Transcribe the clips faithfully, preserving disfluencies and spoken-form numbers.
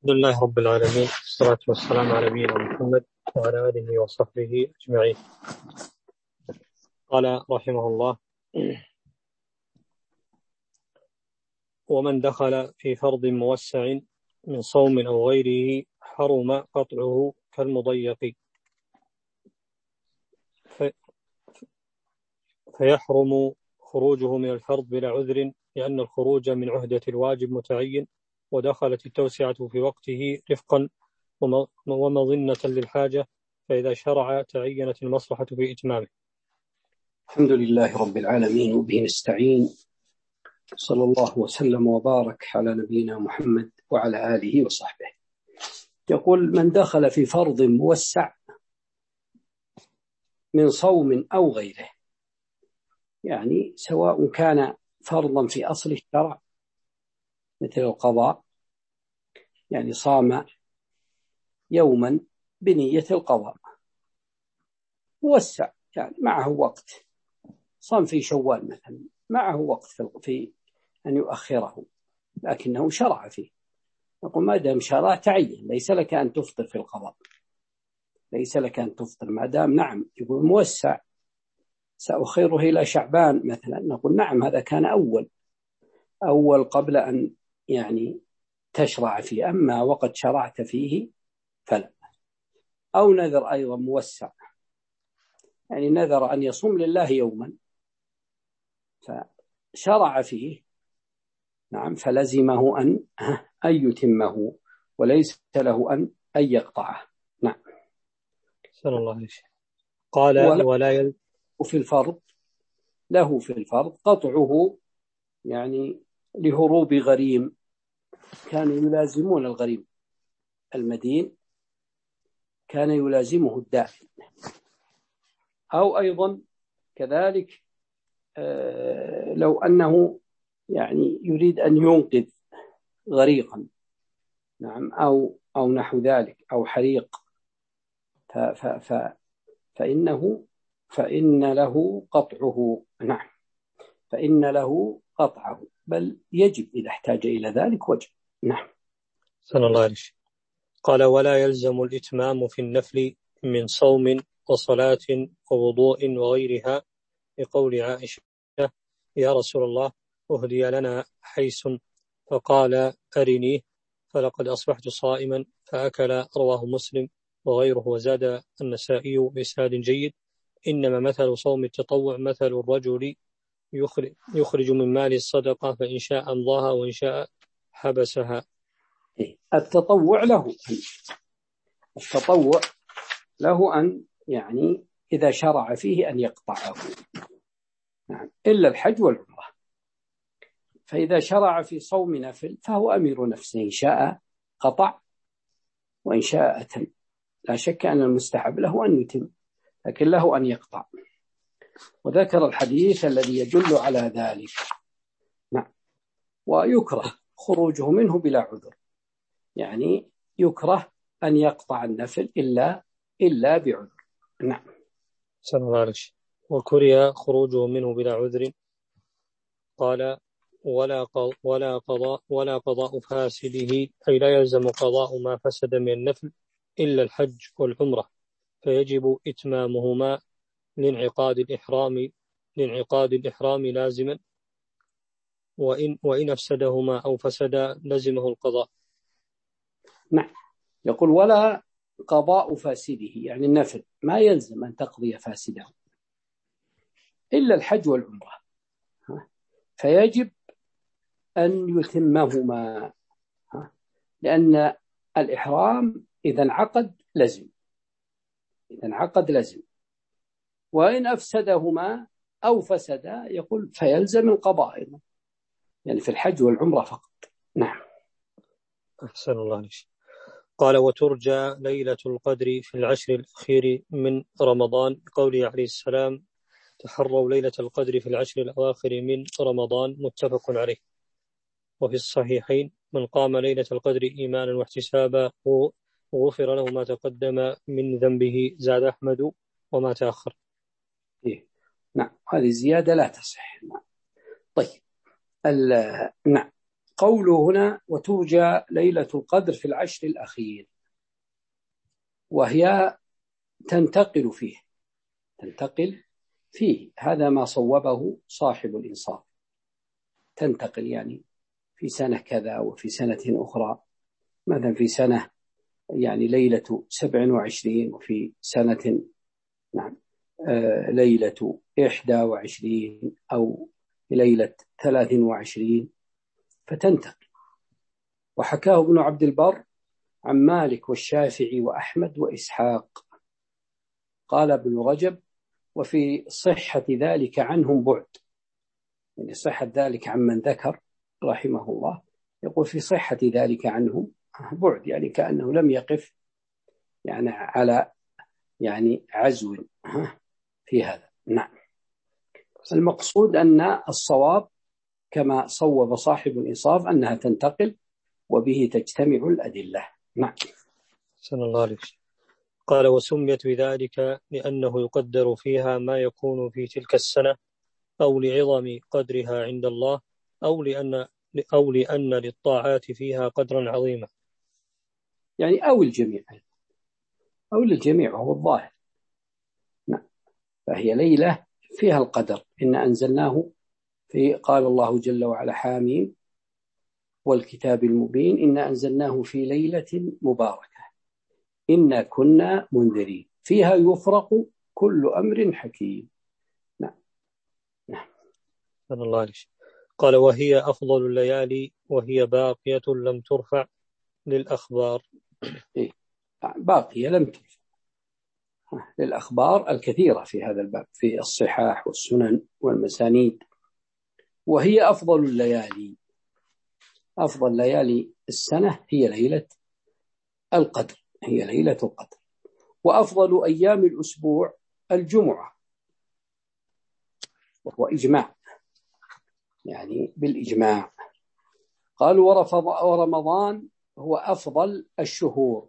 الحمد لله رب العالمين، والصلاة والسلام على نبينا محمد وعلى آله وصحبه أجمعين. قال رحمه الله: ومن دخل في فرض موسع من صوم أو غيره حرم قطعه كالمضيق، فيحرم خروجه من الفرض بلا عذر، لأن الخروج من عهدة الواجب متعين، ودخلت التوسعة في وقته رفقا ومظنة للحاجة، فإذا شرع تعينت المصلحة في إتمامه. الحمد لله رب العالمين، وبه نستعين، صلى الله وسلم وبارك على نبينا محمد وعلى آله وصحبه. يقول: من دخل في فرض موسع من صوم أو غيره، يعني سواء كان فرضا في أصل الشرع مثل القضاء، يعني صام يوما بنية القضاء، موسع يعني معه وقت، صام في شوال مثلا، معه وقت في أن يؤخره لكنه شرع فيه، يقول ما دام شرع تعين، ليس لك أن تفطر في القضاء، ليس لك أن تفطر ما دام. نعم، يقول موسع سأخيره إلى شعبان مثلا، نقول نعم هذا كان أول أول قبل أن يعني تشرع فيه، أما وقد شرعت فيه فلا. أو نذر أيضا موسع، يعني نذر أن يصوم لله يوما فشرع فيه، نعم، فلزمه أن أن يتمه وليس له أن أن يقطعه. نعم. صلى الله عليه وسلم. قال: ولا يل... في الفرض له في الفرض قطعه، يعني لهروب غريم، كانوا يلازمون الغريم المدين، كان يلازمه الدائن. أو أيضا كذلك آه لو أنه يعني يريد أن ينقذ غريقا، نعم، أو أو نحو ذلك، أو حريق، ف ف ف فإنه فإن له قطعه. نعم، فإن له قطعه، بل يجب إذا احتاج إلى ذلك وجب. نعم. صلى الله عليه وسلم. قال: ولا يلزم الإتمام في النفل من صوم وصلاة ووضوء وغيرها، لقول عائشة: يا رسول الله، أهدي لنا حيس، فقال: أرنيه، فلقد أصبحت صائما، فأكل. رواه مسلم وغيره. وزاد النسائي بإسناد جيد: إنما مثل صوم التطوع مثل الرجل يخرج, يخرج من مال الصدقة، فإن شاء أمضاها وإن شاء حبسها. التطوع له التطوع له أن يعني إذا شرع فيه أن يقطعه، نعم، إلا الحج والعمرة. فإذا شرع في صوم نفل فهو أمير نفسه، إن شاء قطع وإن شاء أتم. لا شك أن المستحب له أن يتم، لكن له أن يقطع. وذكر الحديث الذي يدل على ذلك. نعم. ويكره خروجه منه بلا عذر، يعني يكره أن يقطع النفل إلا إلا بعذر. نعم. صلى الله عليه وسلم. وكره خروجه منه بلا عذر. قال: ولا ولا قضاء ولا قضاء فاسده، أي لا يلزم قضاء ما فسد من النفل إلا الحج والعمرة، فيجب إتمامهما لانعقاد الإحرام لانعقاد الإحرام لازما، وإن وإن أفسدهما أو فسدا لزمه القضاء. نعم. يقول: ولا قضاء فاسده، يعني النفل ما يلزم أن تقضي فاسده إلا الحج والعمرة، فيجب أن يتمهما، لأن الإحرام إذا انعقد لزم، إذا انعقد لزم. وإن أفسدهما أو فسدا، يقول فيلزم القضاء أيضا، يعني في الحج والعمرة فقط. نعم. أحسن الله عليك. قال: وترجى ليلة القدر في العشر الأخير من رمضان، قوله عليه السلام: تحروا ليلة القدر في العشر الأواخر من رمضان، متفق عليه. وفي الصحيحين: من قام ليلة القدر إيمانا واحتسابا غفر له ما تقدم من ذنبه، زاد أحمد وما تأخر. إيه؟ نعم، هذه زيادة لا تصح. نعم. طيب. نعم. قوله هنا وترجى ليلة القدر في العشر الأخير، وهي تنتقل فيه تنتقل فيه هذا ما صوبه صاحب الإنصاف، تنتقل يعني في سنة كذا وفي سنة أخرى، مثلا في سنة يعني ليلة سبع وعشرين، وفي سنة نعم آه ليلة إحدى وعشرين أو ليلة ثلاث وعشرين، فتنتقل. وحكاه ابن عبد البر عن مالك والشافعي وأحمد وإسحاق. قال ابن رجب وفي صحة ذلك عنهم بعد، يعني صحة ذلك عمن ذكر رحمه الله، يقول في صحة ذلك عنهم بعد، يعني كأنه لم يقف يعني على يعني عزو في هذا. نعم. المقصود أن الصواب كما صوب صاحب الإنصاف أنها تنتقل وبه تجتمع الأدلة. نعم. سن الله عليك. قال وسميت بذلك لأنه يقدر فيها ما يكون في تلك السنة، أو لعظم قدرها عند الله، أو لأن أو لأن للطاعات فيها قدرا عظيما، يعني أو الجميع أو للجميع وهو الظاهر. نعم. فهي ليلة فيها القدر. إن أنزلناه في قال الله جل وعلا حاميم والكتاب المبين إن أنزلناه في ليلة مباركة إنا كنا منذرين فيها يفرق كل أمر حكيم. نعم. نعم. الله عليك. قال وهي أفضل الليالي وهي باقية لم ترفع للأخبار. إيه؟ باقية لم ترفع للأخبار الكثيرة في هذا الباب في الصحاح والسنن والمسانيد. وهي أفضل الليالي، أفضل ليالي السنة هي ليلة القدر، هي ليلة القدر. وأفضل أيام الأسبوع الجمعة، وهو إجماع يعني بالإجماع. قالوا ورمضان هو أفضل الشهور،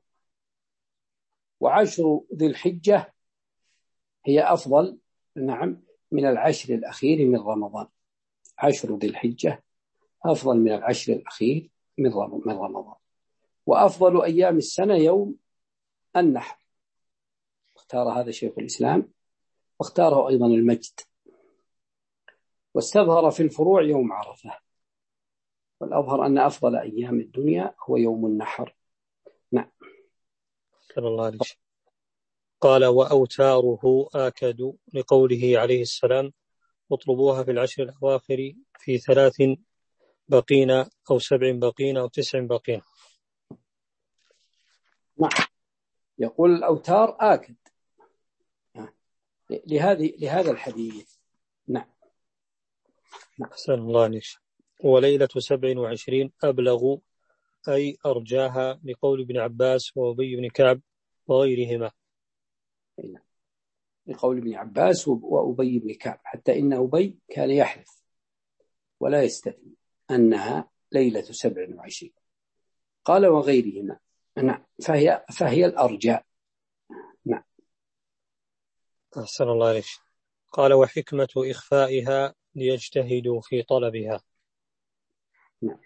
وعشر ذي الحجة هي أفضل نعم من العشر الأخير من رمضان. عشر ذي الحجة أفضل من العشر الأخير من رمضان. وأفضل أيام السنة يوم النحر، اختار هذا شيخ الإسلام، واختاره أيضا المجد، واستظهر في الفروع يوم عرفة، والأظهر أن أفضل أيام الدنيا هو يوم النحر. نعم. صلى الله عليه وسلم. قال وأوتاره آكد لقوله عليه السلام اطلبوها في العشر الأواخر في ثلاث بقين أو سبع بقين أو تسع بقين. نعم. يقول الأوتار آكد لهذه لهذا الحديث. نعم. نعم. صلى الله عليه وسلم. وليلة سبع وعشرين أبلغ أي أرجاها لقول ابن عباس وأبي بن كعب وغيرهما. لقول ابن عباس وأبي بن كعب، حتى إن أبي كان يحلف ولا يستثني أنها ليلة سبع وعشرين. قال وغيرهما. نعم. فهي, فهي الأرجاء. نعم. أحسن الله عليك. قال وحكمة إخفائها ليجتهدوا في طلبها. نعم.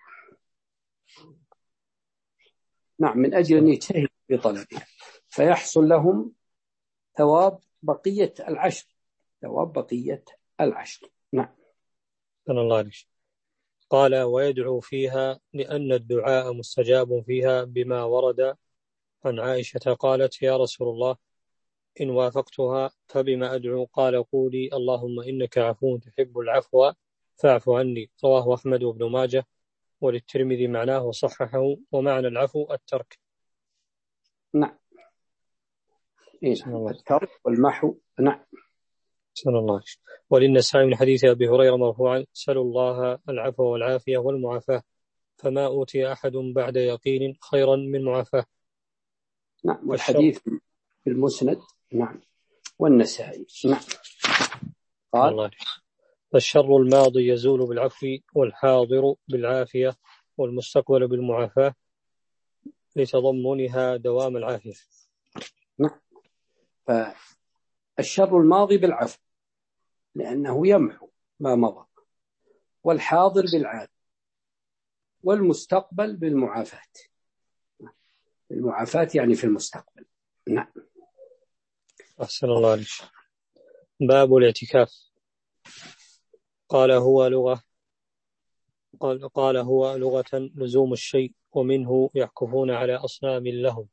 نعم، من أجل أن يجتهدوا في طلبها فيحصل لهم ثواب بقية العشر، ثواب بقية العشر. نعم. أحسن الله عليك. قال ويدعو فيها لأن الدعاء مستجاب فيها بما ورد عن عائشة قالت يا رسول الله إن وافقتها فبما أدعو؟ قال قولي اللهم إنك عفو تحب العفو فاعف عني. رواه أحمد وابن ماجه وللترمذي معناه وصححه، ومعنى العفو الترك. نعم. إيه؟ الترك والمحو. نعم. سنة الله. وللنسائي من حديث أبي هريرة مرفوعا سلوا الله العفو والعافية والمعافاة فما أوتي أحد بعد يقين خيرا من معافاة. نعم. والحديث في المسند. نعم. والنسائي. نعم. قال الله. الشر الماضي يزول بالعفو والحاضر بالعافية والمستقبل بالمعافاة لتضمنها دوام العافية. نعم. فالشر الماضي بالعفو لأنه يمحو ما مضى، والحاضر بالعافية، والمستقبل بالمعافاة، المعافاة يعني في المستقبل. نعم. أحسن الله عليك. باب الاعتكاف. قال هو لغة قال, قال هو لغة لزوم الشيء، ومنه يعكفون على أصنام لهم،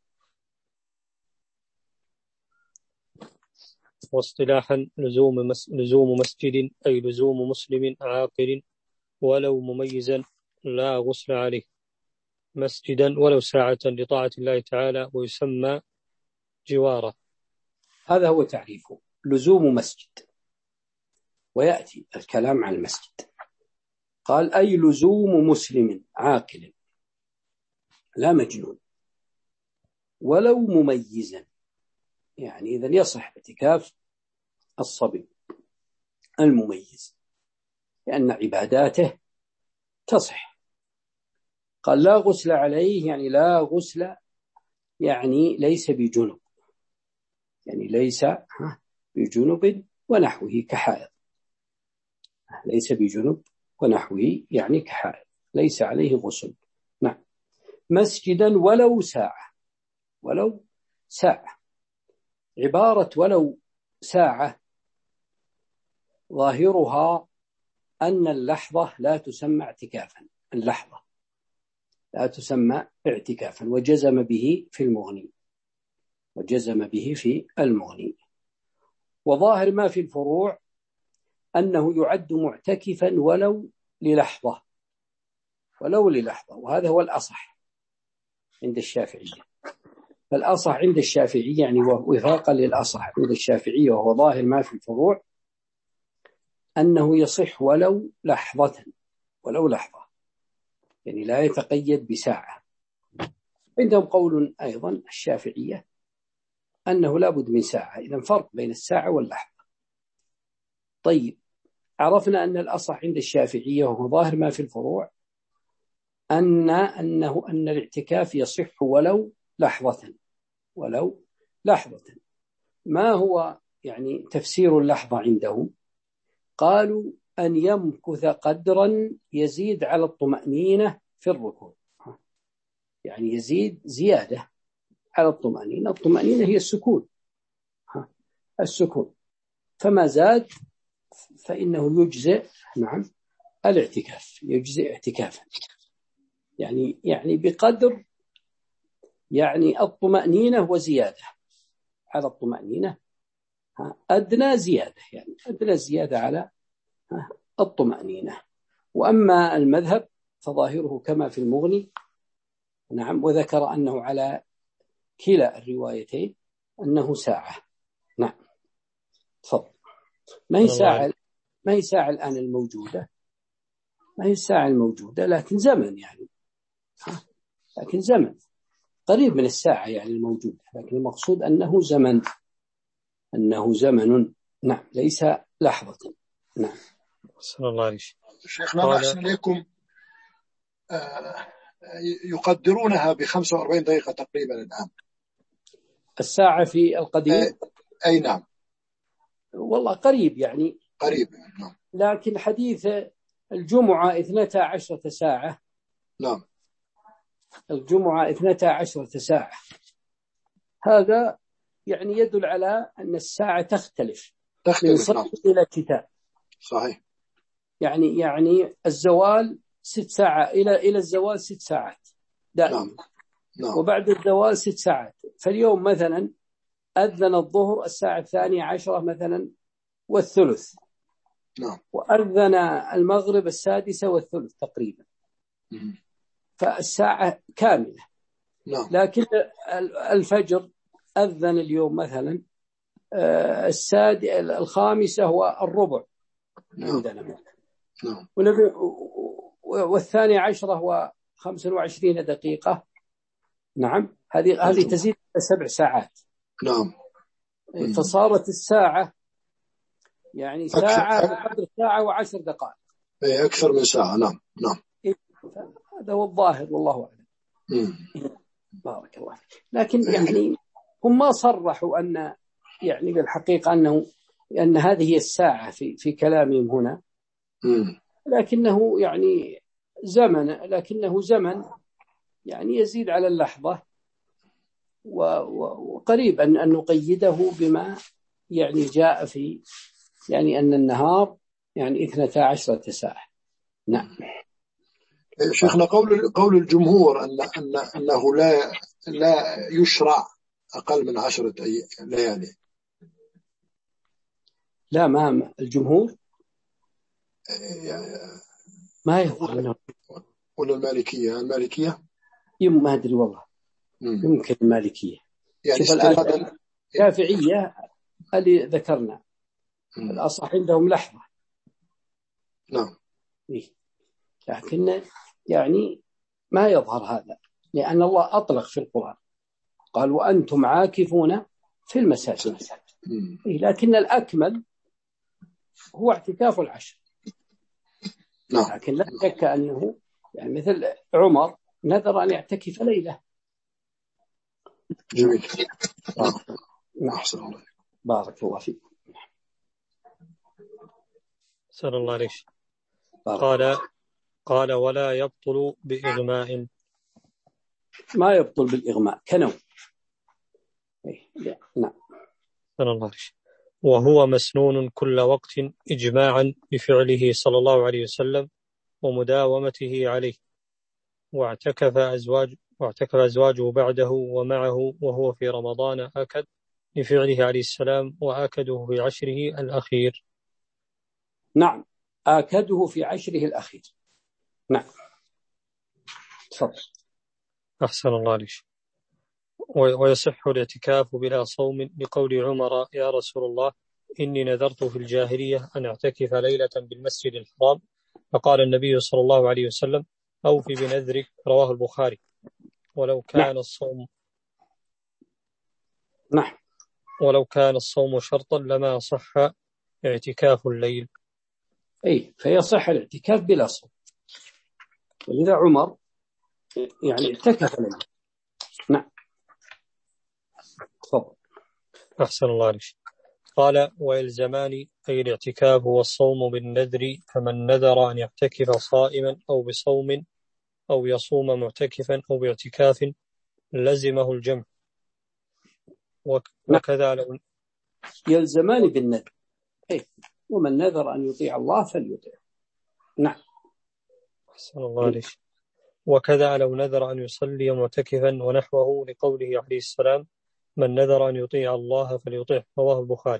واصطلاحا لزوم, مس لزوم مسجد أي لزوم مسلم عاقل ولو مميزا لا غسل عليه، مسجدا ولو ساعة لطاعة الله تعالى، ويسمى جوارا. هذا هو تعريفه، لزوم مسجد. ويأتي الكلام عن المسجد. قال أي لزوم مسلم عاقل لا مجنون ولو مميزا، يعني إذن يصح اعتكاف الصبي المميز لأن عباداته تصح. قال لا غسل عليه، يعني لا غسل يعني ليس بجنب، يعني ليس بجنب ونحوه كحائض، ليس بجنب ونحوه يعني كحائض، ليس عليه غسل. نعم. مسجدا ولو ساعة، ولو ساعة. عبارة ولو ساعة ظاهرها أن اللحظة لا تسمى اعتكافا، اللحظة لا تسمى اعتكافا، وجزم به في المغني، وجزم به في المغني. وظاهر ما في الفروع أنه يعد معتكفا ولو للحظة، ولو للحظة، وهذا هو الأصح عند الشافعية. فالأصح عند الشافعية يعني وفاقا للأصح عند الشافعية، وهو ظاهر ما في الفروع، أنه يصح ولو لحظة، ولو لحظة، يعني لا يتقيد بساعة. عندهم قول أيضا الشافعية أنه لا بد من ساعة، إذن فرق بين الساعة واللحظة. طيب، عرفنا أن الأصح عند الشافعية وهو ظاهر ما في الفروع أن أنه أن الاعتكاف يصح ولو لحظة، ولو لحظة. ما هو يعني تفسير اللحظة عندهم؟ قالوا أن يمكث قدرا يزيد على الطمأنينة في الركوع، يعني يزيد زيادة على الطمأنينة. الطمأنينة هي السكون، السكون، فما زاد فإنه يجزئ. نعم، الاعتكاف يجزئ اعتكافا، يعني يعني بقدر يعني الطمأنينة وزيادة على الطمأنينة، أدنى زيادة، يعني أدنى زيادة على الطمأنينة. وأما المذهب فظاهره كما في المغني. نعم. وذكر أنه على كلا الروايتين أنه ساعة. نعم. تفضل. ما هي ساعة، ما هي ساعة الآن الموجودة، ما هي الساعة الموجودة، لكن زمن، يعني لكن زمن قريب من الساعة يعني الموجودة، لكن المقصود أنه زمن، أنه زمن. نعم، ليس لحظة. نعم. صلى الله عليه وسلم. شيخنا أحسن إليكم، آه يقدرونها بخمسة وأربعين دقيقة تقريبا الآن الساعة في القديم. أي, أي نعم، والله قريب يعني قريب. نعم. لكن حديث الجمعة اثنتا عشرة ساعة. نعم. الجمعة اثنتا عشرة ساعة، هذا يعني يدل على أن الساعة تختلف من صف إلى كتاب. صحيح. يعني يعني الزوال ست ساعة إلى إلى الزوال ست ساعات دائما. نعم. نعم. وبعد الزوال ست ساعات. فاليوم مثلا أذن الظهر الساعة الثانية عشرة مثلا والثلث. نعم. وأذن المغرب السادسة والثلث تقريبا. م- فالساعة كاملة. نعم. لكن الفجر أذن اليوم مثلا الساد الخامسة والربع عندنا. نعم. والثاني عشرة هو خمس وعشرين دقيقة. نعم. هذه هذه تزيد سبع ساعات. نعم. فصارت الساعة يعني ساعة بقدر ساعة وعشر دقائق. أي أكثر من ساعة. نعم. نعم. هذا هو الظاهر والله أعلم. بارك الله فيك. لكن يعني هم ما صرحوا أن يعني بالحقيقة أنه أن هذه هي الساعة في في كلامهم هنا. مم. لكنه يعني زمن، لكنه زمن يعني يزيد على اللحظة، وقريب أن نقيده بما يعني جاء في يعني أن النهار يعني اثنتا عشرة ساعة. نعم. شيخنا، قول قول الجمهور أن أن أنه لا لا يشرع أقل من عشرة ليالي. لا، ما الجمهور ما يفعل. ولا المالكية؟ المالكية ما أدري والله، مم. يمكن المالكية. يعني شوف الآن استنادا الشافعية اللي ذكرنا مم. الأصح عندهم لحظة. نعم. إيه. لكن يعني ما يظهر هذا، لأن الله أطلق في القرآن قال وأنتم عاكفون في المساجد. إيه. لكن الأكمل هو اعتكاف العشر. نعم. لكن لا شك أنه يعني مثل عمر نذر أن يعتكف ليلة. جميل. نعم. أحسن الله. بارك الله فيك. سأل الله عليك. قال قال ولا يبطل بإغماء. ما يبطل بالإغماء كنوم. نعم. سأل الله عليك. وهو مسنون كل وقت إجماعا بفعله صلى الله عليه وسلم ومداومته عليه، واعتكف أزواج واعتكف أزواجه بعده ومعه وهو في رمضان أكد لفعله عليه السلام، وأكده في عشره الأخير. نعم، آكده في عشره الأخير. نعم. تفضل. أحسن الله عليك. ويصح الاعتكاف بلا صوم لقول عمر يا رسول الله إني نذرت في الجاهلية أن أعتكف ليلة بالمسجد الحرام، فقال النبي صلى الله عليه وسلم أوفي بنذرك، رواه البخاري. ولو كان نعم. الصوم نعم. ولو كان الصوم شرطا لما صح اعتكاف الليل. أي فيصح الاعتكاف بلا صوم، ولذا عمر يعني اعتكف لنا. نعم. تفضل. أحسن الله عليك. قال ويلزمان أي الاعتكاف والصوم بالنذر، فمن نذر أن يعتكف صائما أو بصوم أو يصوم معتكفا أو باعتكاف لزمه الجمع. وكذا لو يلزمان بالنذر. أي ومن نذر أن يطيع الله فليطيع. نعم. أحسن الله عليك. وكذا لو نذر أن يصلي معتكفا ونحوه لقوله عليه السلام من نذر أن يطيع الله فليطيع، رواه البخاري.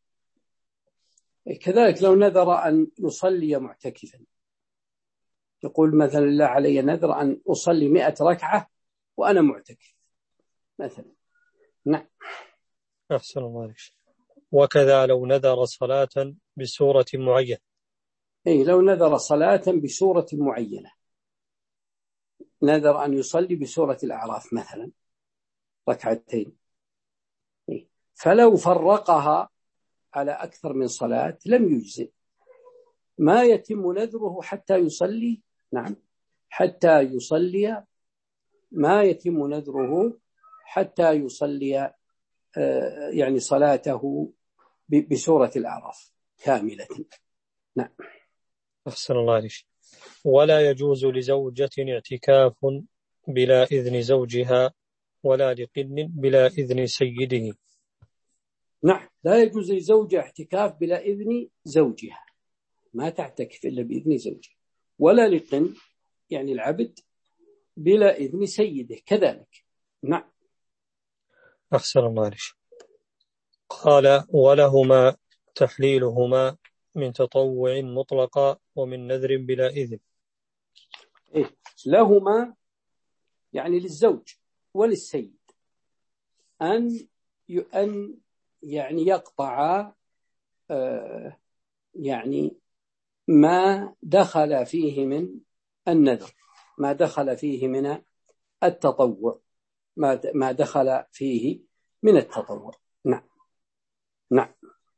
كذلك لو نذر أن يصلي معتكفا، يقول مثلا الله علي نذر أن أصلي مئة ركعة وأنا معتكف مثلا. نعم. أحسن الله عليك. وكذا لو نذر صلاة بسورة معينة. أي لو نذر صلاة بسورة معينة، نذر أن يصلي بسورة الأعراف مثلا ركعتين، فلو فرقها على أكثر من صلاة لم يجزئ، ما يتم نذره حتى يصلي. نعم، حتى يصلي، ما يتم نذره حتى يصلي يعني صلاته بسورة الأعراف كاملة. نعم. أحسن الله عليك. ولا يجوز لزوجة اعتكاف بلا إذن زوجها ولا لقن بلا إذن سيده. نعم، لا يجوز لزوجة اعتكاف بلا إذن زوجها، ما تعتكف إلا بإذن زوجها، ولا لقن يعني العبد بلا إذن سيده كذلك. نعم. أحسن الله عليك. قال ولهما تحليلهما من تطوع مطلقا ومن نذر بلا إذن. إيه؟ لهما يعني للزوج وللسيد أن أن يعني يقطع آه يعني ما دخل فيه من النذر، ما دخل فيه من التطوع، ما ما دخل فيه من التطوع. نعم. نعم.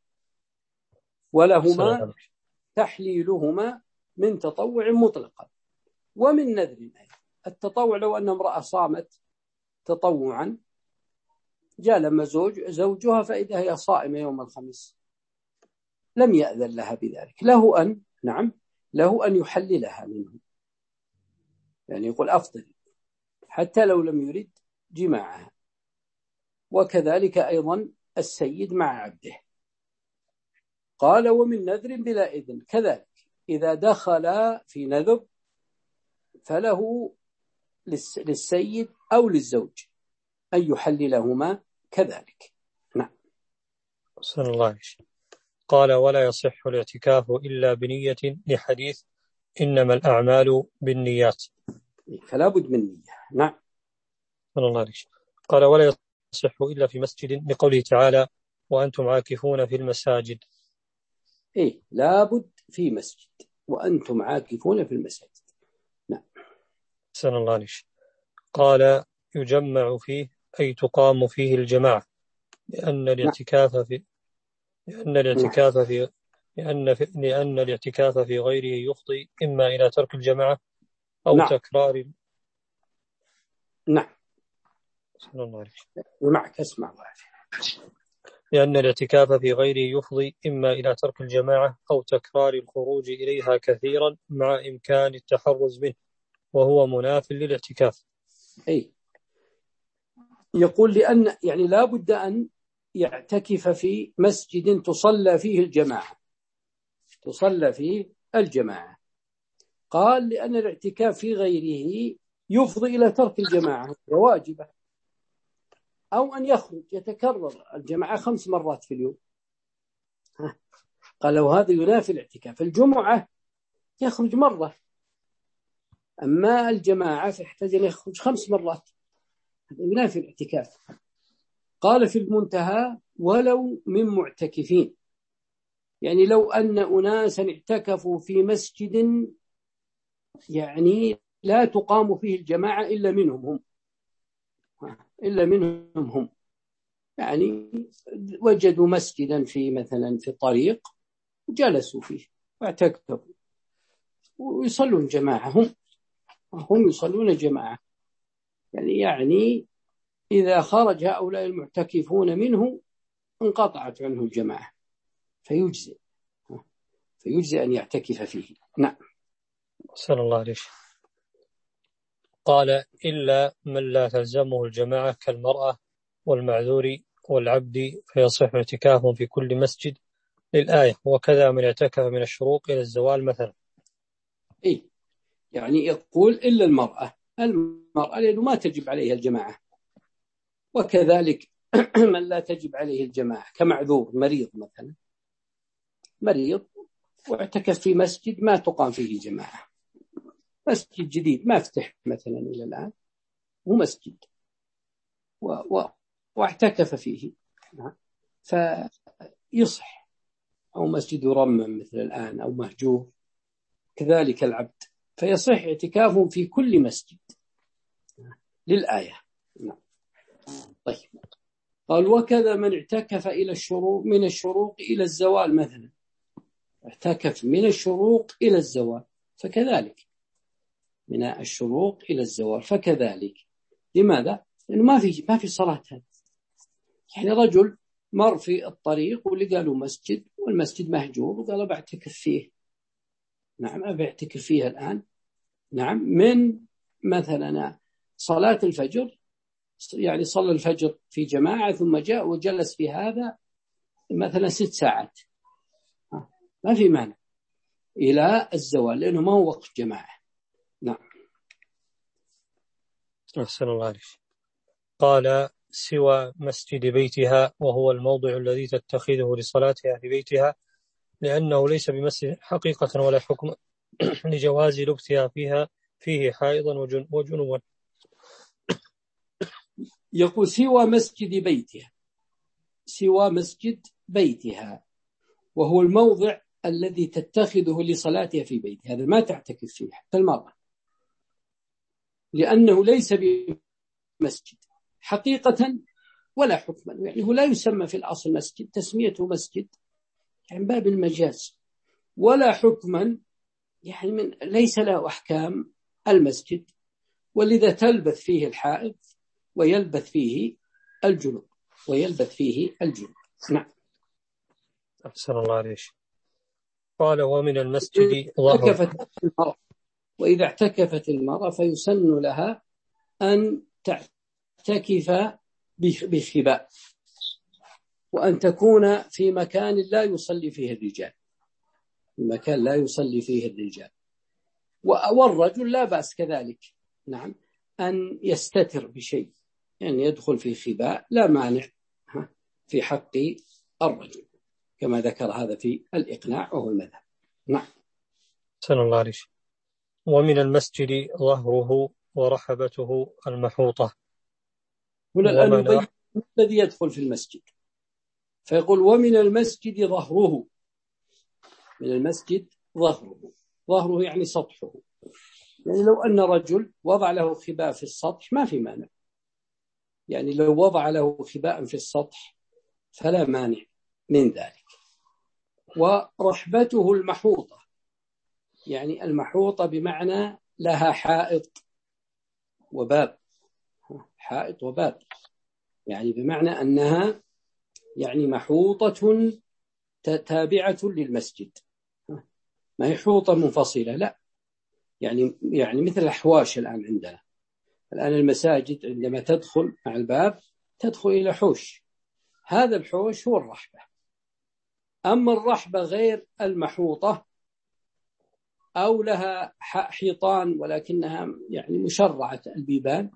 ولهما تحليلهما من تطوع مطلقا ومن نذر. التطوع لو أن امرأة صامت تطوعا، جاء لما زوج زوجها فإذا هي صائمة يوم الخميس لم يأذن لها بذلك، له أن نعم له أن يحللها منه يعني يقول أفطر حتى لو لم يرد جماعها. وكذلك أيضا السيد مع عبده. قال ومن نذر بلا إذن كذلك إذا دخل في نذر فله للسيد أو للزوج أن يحللهما كذلك. نعم. صلى الله عليه وسلم. قال ولا يصح الاعتكاف إلا بنية لحديث إنما الأعمال بالنيات، فلا بد من نية. نعم. صلى الله عليه وسلم. قال ولا يصح إلا في مسجد لقوله تعالى وأنتم عاكفون في المساجد. إيه لا بد في مسجد وأنتم عاكفون في المساجد. نعم. صلى الله عليه وسلم. قال يجمع فيه أي تقام فيه الجماعة لأن الاعتكاف في لأن الاعتكاف في لأن في لأن الاعتكاف في غيره يفضي إما إلى ترك الجماعة أو نعم. تكرار. نعم. صلى الله عليه وسلم. ومعك اسمع الله. لأن الاعتكاف في غيره يفضي إما إلى ترك الجماعة أو تكرار الخروج إليها كثيرا مع إمكان التحرز منه وهو مناف للاعتكاف. أي يقول لأن يعني لا بد أن يعتكف في مسجد تصلى فيه الجماعة تصلى فيه الجماعة. قال لأن الاعتكاف في غيره يفضي إلى ترك الجماعة واجبة، أو أن يخرج يتكرر الجماعة خمس مرات في اليوم. قال وهذا ينافي الاعتكاف. الجمعة يخرج مرة، أما الجماعة فيحتاج أن يخرج خمس مرات، هذا ينافي الاعتكاف. قال في المنتهى ولو من معتكفين، يعني لو أن أناسا اعتكفوا في مسجد يعني لا تقام فيه الجماعة إلا منهم هم إلا منهم هم يعني وجدوا مسجدا في مثلا في الطريق وجلسوا فيه واعتكفوا ويصلون جماعة، هم هم يصلون جماعة، يعني يعني إذا خرج هؤلاء المعتكفون منه انقطعت عنه الجماعة فيجزئ فيجزئ أن يعتكف فيه. نعم. صلى الله عليه وسلم. قال إلا من لا تلزمه الجماعة كالمرأة والمعذور والعبد فيصح اعتكافهم في كل مسجد للآية، وكذا من اعتكف من الشروق إلى الزوال مثلا. إيه يعني يقول إلا المرأة المرأة لأنه ما تجب عليها الجماعة، وكذلك من لا تجب عليه الجماعة كمعذور مريض مثلا مريض واعتكف في مسجد ما تقام فيه جماعة، مسجد جديد ما فتح مثلا إلى الآن هو مسجد و... و... واعتكف فيه فيصح، أو مسجد يرمم مثل الآن أو مهجور كذلك العبد فيصح اعتكافهم في كل مسجد للآية. نعم. طيب قال وكذا من اعتكف إلى الشروق من الشروق إلى الزوال مثلا، اعتكف من الشروق إلى الزوال فكذلك من الشروق إلى الزوال فكذلك. لماذا؟ لأنه ما في ما في صلاة هذه، يعني رجل مر في الطريق ولقى له مسجد والمسجد مهجور وقال بعتكف فيه. نعم أبعتكف فيها الآن. نعم من مثلا صلاة الفجر يعني صلى الفجر في جماعة ثم جاء وجلس في هذا مثلا ست ساعات ما في مانع إلى الزوال لأنه ما هو وقت جماعة. نعم. أحسن الله عليك. قال سوى مسجد بيتها وهو الموضع الذي تتخذه لصلاتها في بيتها لأنه ليس بمسجد حقيقة ولا حكم لجواز لبثها فيها فيه حائضا وجنوبا. يقول سوى مسجد بيتها سوى مسجد بيتها وهو الموضع الذي تتخذه لصلاتها في بيتها، هذا ما تعتكف فيه حتى المرأة لأنه ليس بمسجد حقيقة ولا حكما، يعني هو لا يسمى في الأصل مسجد، تسميته مسجد يعني باب المجاز، ولا حكما يعني من ليس له أحكام المسجد، ولذا تلبث فيه الحائض ويلبث فيه الجنوب ويلبث فيه الجنوب. نعم. أحسن الله عليك. قال ومن المسجد ظهر. وإذا اعتكفت المرأة فيسن لها أن تعتكف بخباء، وأن تكون في مكان لا يصلي فيه الرجال، في مكان لا يصلي فيه الرجال. والرجل لا بأس كذلك، نعم، أن يستتر بشيء، يعني يدخل في خباء لا مانع في حق الرجل، كما ذكر هذا في الإقناع وهو المذهب. نعم. سلام الله عليك. ومن المسجد ظهره ورحبته المحوطة. هنا الآن يبين الذي يدخل في المسجد، فيقول ومن المسجد ظهره. من المسجد ظهره، ظهره يعني سطحه، يعني لو أن رجل وضع له خباء في السطح ما في مانع، يعني لو وضع له خباء في السطح فلا مانع من ذلك. ورحبته المحوطة، يعني المحوطة بمعنى لها حائط وباب، حائط وباب، يعني بمعنى أنها يعني محوطة تابعة للمسجد، ما هي حوطة منفصلة، لا، يعني يعني مثل الأحواش الآن عندنا. الآن المساجد عندما تدخل مع الباب تدخل إلى حوش، هذا الحوش هو الرحبة. أما الرحبة غير المحوطة أو لها حيطان ولكنها يعني مشرعة البيبان،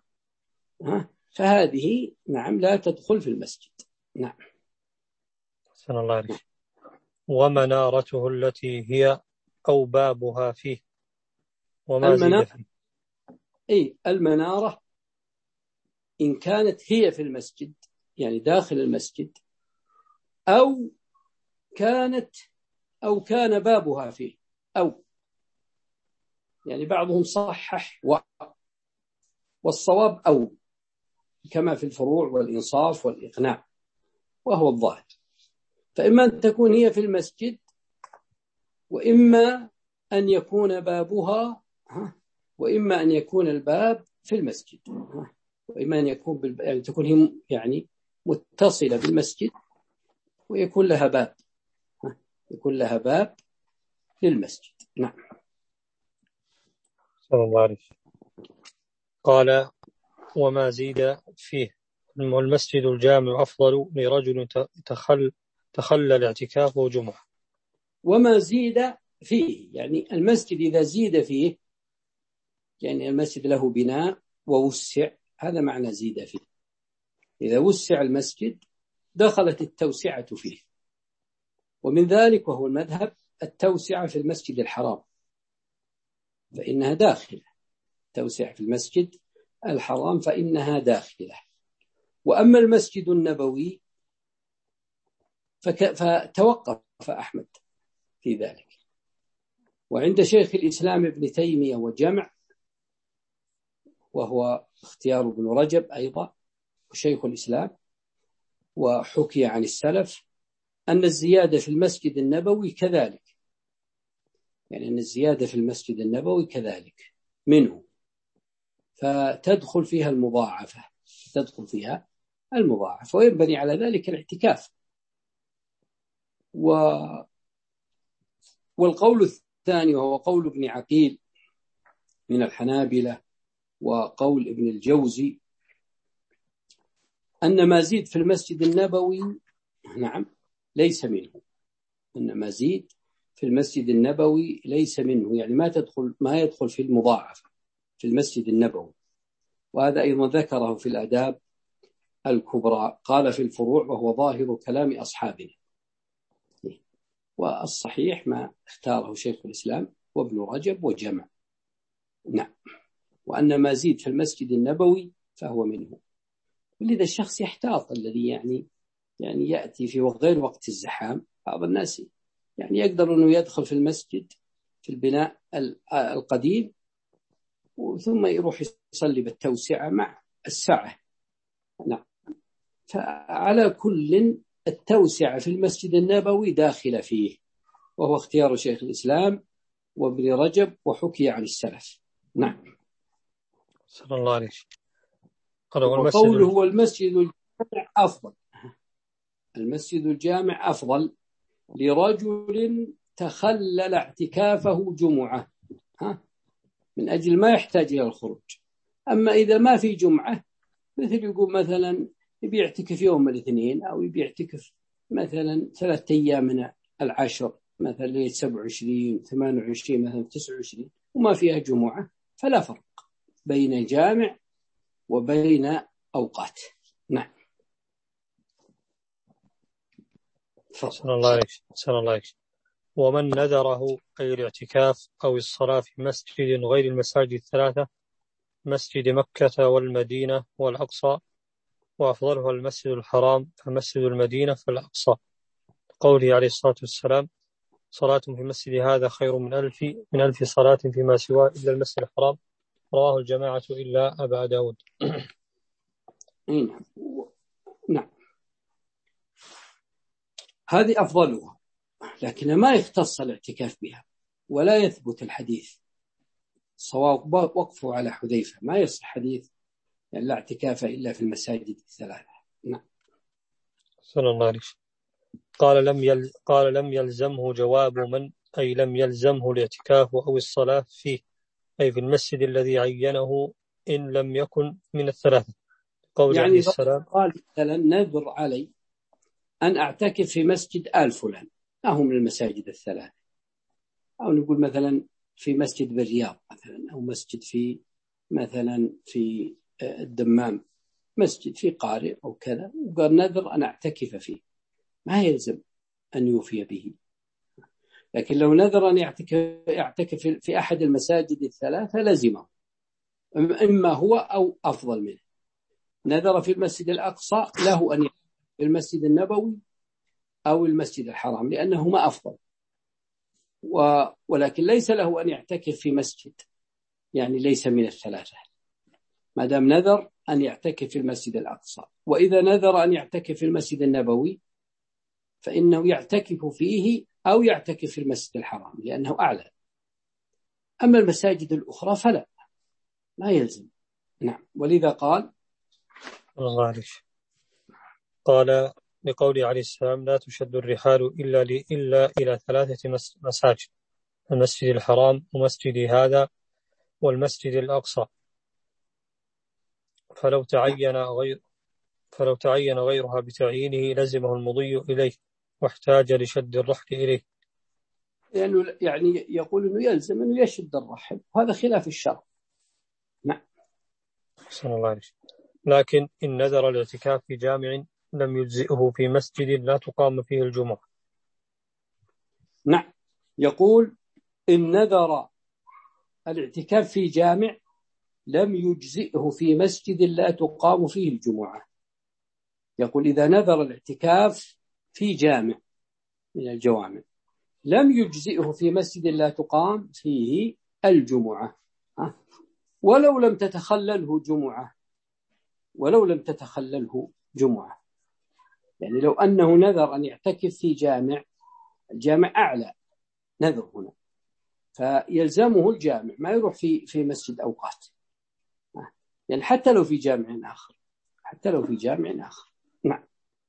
فهذه نعم لا تدخل في المسجد. نعم. سلام الله عليك. ومنارته التي هي أو بابها فيه وما زيد فيه. أي المنارة إن كانت هي في المسجد يعني داخل المسجد، أو كانت أو كان بابها فيه، أو يعني بعضهم صحح و والصواب أو، كما في الفروع والإنصاف والإقناع، وهو الظاهر. فإما أن تكون هي في المسجد، وإما أن يكون بابها، وإما أن يكون الباب في المسجد، وإما أن يكون بالب... يعني تكون هي يعني متصلة بالمسجد ويكون لها باب، يكون لها باب للمسجد. نعم. صلى الله عليه. قال وما زيد فيه. المسجد الجامع أفضل لرجل تخل تخلل اعتكافه جمعة. وما زيد فيه يعني المسجد إذا زيد فيه، يعني المسجد له بناء ووسع، هذا معنى زيد فيه. إذا وسع المسجد دخلت التوسعة فيه، ومن ذلك وهو المذهب التوسعة في المسجد الحرام، فإنها داخلة، توسع في المسجد الحرام فإنها داخلة. وأما المسجد النبوي فك... فتوقف أحمد في ذلك، وعند شيخ الإسلام ابن تيمية وجمع، وهو اختيار ابن رجب أيضا وشيخ الإسلام، وحكي عن السلف أن الزيادة في المسجد النبوي كذلك، يعني أن الزيادة في المسجد النبوي كذلك منه، فتدخل فيها المضاعفة، تدخل فيها المضاعفة، وينبني على ذلك الاعتكاف. و... والقول الثاني وهو قول ابن عقيل من الحنابلة وقول ابن الجوزي أن ما زيد في المسجد النبوي نعم ليس منه، أن ما زيد في المسجد النبوي ليس منه، يعني ما تدخل ما يدخل في المضاعفة في المسجد النبوي. وهذا أيضا ذكره في الآداب الكبرى، قال في الفروع وهو ظاهر كلام أصحابنا، والصحيح ما اختاره شيخ الإسلام وابن رجب وجمع. نعم. وأن ما زيد في المسجد النبوي فهو منه. ولذا الشخص يحتاط، الذي يعني يعني يأتي في غير وقت الزحام. بعض الناس يعني يقدر أنه يدخل في المسجد في البناء القديم ثم يروح يصلي بالتوسعة مع السعة. نعم. فعلى كل التوسعة في المسجد النبوي داخل فيه، وهو اختيار شيخ الإسلام وابن رجب وحكي عن السلف. نعم. صلى الله عليه. وقوله هو المسجد الجامع أفضل، المسجد الجامع أفضل لرجل تخلل اعتكافه جمعة. ها؟ من أجل ما يحتاج إلى الخروج. أما إذا ما في جمعة، مثل يقول مثلا يبي يعتكف يوم الاثنين، أو يبي يعتكف مثلا ثلاثة أيام من العشر، مثلا ليلة سبعة وعشرين ثمانية وعشرين مثلا تسعة وعشرين وما فيها جمعة، فلا فرق بين جامع وبين أوقات. نعم. صلى الله عليه صلى الله عليه. ومن نذره أي الاعتكاف أو الصلاة في مسجد غير المساجد الثلاثة، مسجد مكة والمدينة والأقصى، وأفضلها المسجد الحرام فمسجد المدينة فالأقصى، قوله عليه الصلاة والسلام: صلاة في المسجد هذا خير من ألف من ألف صلاة فيما سواه إلا المسجد الحرام، رواه الجماعة إلا أبا داود. نعم. نعم، هذه أفضلها، لكن ما يختص الاعتكاف بها ولا يثبت الحديث. صواب وقفه على حذيفة، ما يصح حديث يعني لا اعتكاف إلا في المساجد الثلاثة. نعم. صلى الله عليه وسلم. قال لم يل... قال لم يلزمه جواب من، أي لم يلزمه الاعتكاف أو الصلاة فيه، أي في المسجد الذي عينه إن لم يكن من الثلاثة، قول يعني عليه السلام: قال مثلا نذر علي أن أعتكف في مسجد آل فلان، ما هو من المساجد الثلاثة، أو نقول مثلا في مسجد بالرياض مثلا، أو مسجد في مثلا في الدمام، مسجد في قارئ أو كذا، وقال نذر أن أعتكف فيه، ما يلزم أن يوفي به. لكن لو نذر أن يعتكف في أحد المساجد الثلاثة لزمه، إما هو أو أفضل منه. نذر في المسجد الأقصى، له أن يعتكف في المسجد النبوي أو المسجد الحرام لأنهما أفضل، و... ولكن ليس له أن يعتكف في مسجد يعني ليس من الثلاثة، ما دام نذر أن يعتكف في المسجد الأقصى. وإذا نذر أن يعتكف في المسجد النبوي فإنه يعتكف فيه أو يعتكف في المسجد الحرام لأنه أعلى. أما المساجد الأخرى فلا، ما يلزم. نعم. ولذا قال الله عليه قال لقوله عليه السلام: لا تشد الرحال إلا, إلا إلى ثلاثة مساجد، المسجد الحرام ومسجد هذا والمسجد الأقصى، فلو تعين غير فلو تعين غيرها بتعيينه لزمه المضي إليه واحتاج لشد الرحل إليه. يعني, يعني يقول أنه يلزم أنه يشد الرحل، وهذا خلاف الشرع. نعم. صلى الله عليه وسلم. لكن إن نذر الاعتكاف في جامع لم يجزئه في مسجد لا تقام فيه الجمعة. نعم. يقول إن نذر الاعتكاف في جامع لم يجزئه في مسجد لا تقام فيه الجمعة. يقول إذا نذر الاعتكاف في جامع من الجوامع لم يجزئه في مسجد لا تقام فيه الجمعة، ولو لم تتخلله جمعة ولو لم تتخلله جمعة يعني لو أنه نذر أن يعتكف في جامع، الجامع أعلى نذر هنا، فيلزمه الجامع، ما يروح في في مسجد أوقات، يعني حتى لو في جامع آخر حتى لو في جامع آخر. نعم.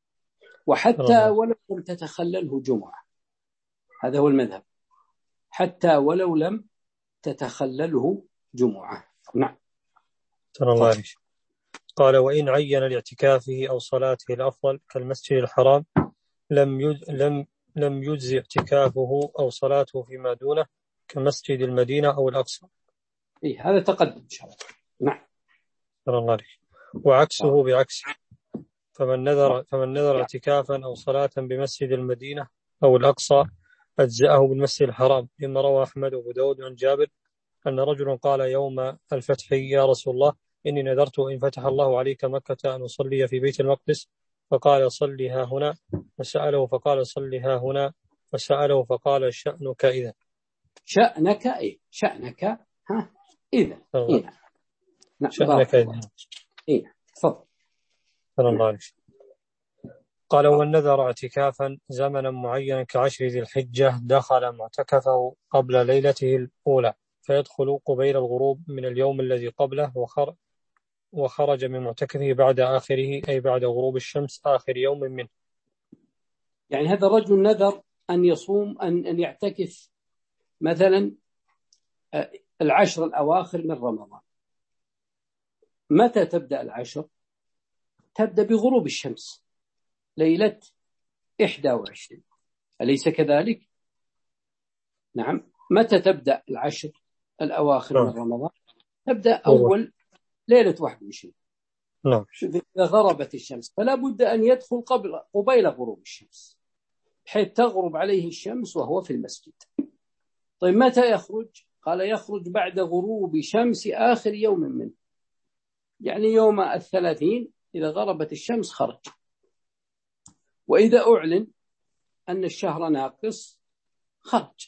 وحتى ولو لم تتخلله جمعة، هذا هو المذهب، حتى ولو لم تتخلله جمعة. نعم. صلى الله عليه وسلم. قال: وإن عين لاعتكافه أو صلاته الأفضل كالمسجد الحرام لم يج... لم لم يجزي اعتكافه أو صلاته فيما دونه كمسجد المدينة أو الأقصى. إيه هذا تقدم إن شاء الله. نعم. صلى الله عليه وسلم. وعكسه بعكسه، فمن نذر فمن نذر اعتكافا أو صلاة بمسجد المدينة أو الأقصى أجزأه بالمسجد الحرام، لما روى أحمد وأبو داود عن جابر أن رجلا قال يوم الفتح: يا رسول الله، إني نذرت إن فتح الله عليك مكة أن أصلي في بيت المقدس، فقال: صلها هنا. فسأله فقال: صلها هنا. فسأله فقال: شأنك إذا. شأنك إيه شأنك ها إذا إيه نعم. شأنك إذا. إيه تفضل. صلى الله عليه وسلم. قال: ومن نذر اعتكافا زمنا معينا كعشر ذي الحجة دخل معتكفه قبل ليلته الأولى فيدخل قبيل الغروب من اليوم الذي قبله، وخرج وخرج من معتكفه بعد آخره، أي بعد غروب الشمس آخر يوم منه. يعني هذا الرجل نذر أن يصوم أن أن يعتكف مثلا العشر الأواخر من رمضان. متى تبدأ العشر؟ تبدأ بغروب الشمس ليلة إحدى وعشرين، أليس كذلك؟ نعم. متى تبدأ العشر الأواخر من رمضان؟ تبدأ أول ليلة واحد وعشرين. نعم. إذا غربت الشمس فلا بد أن يدخل قبل قبيل غروب الشمس بحيث تغرب عليه الشمس وهو في المسجد. طيب متى يخرج؟ قال يخرج بعد غروب شمس آخر يوم منه، يعني يوم الثلاثين إذا غربت الشمس خرج. وإذا أعلن أن الشهر ناقص خرج.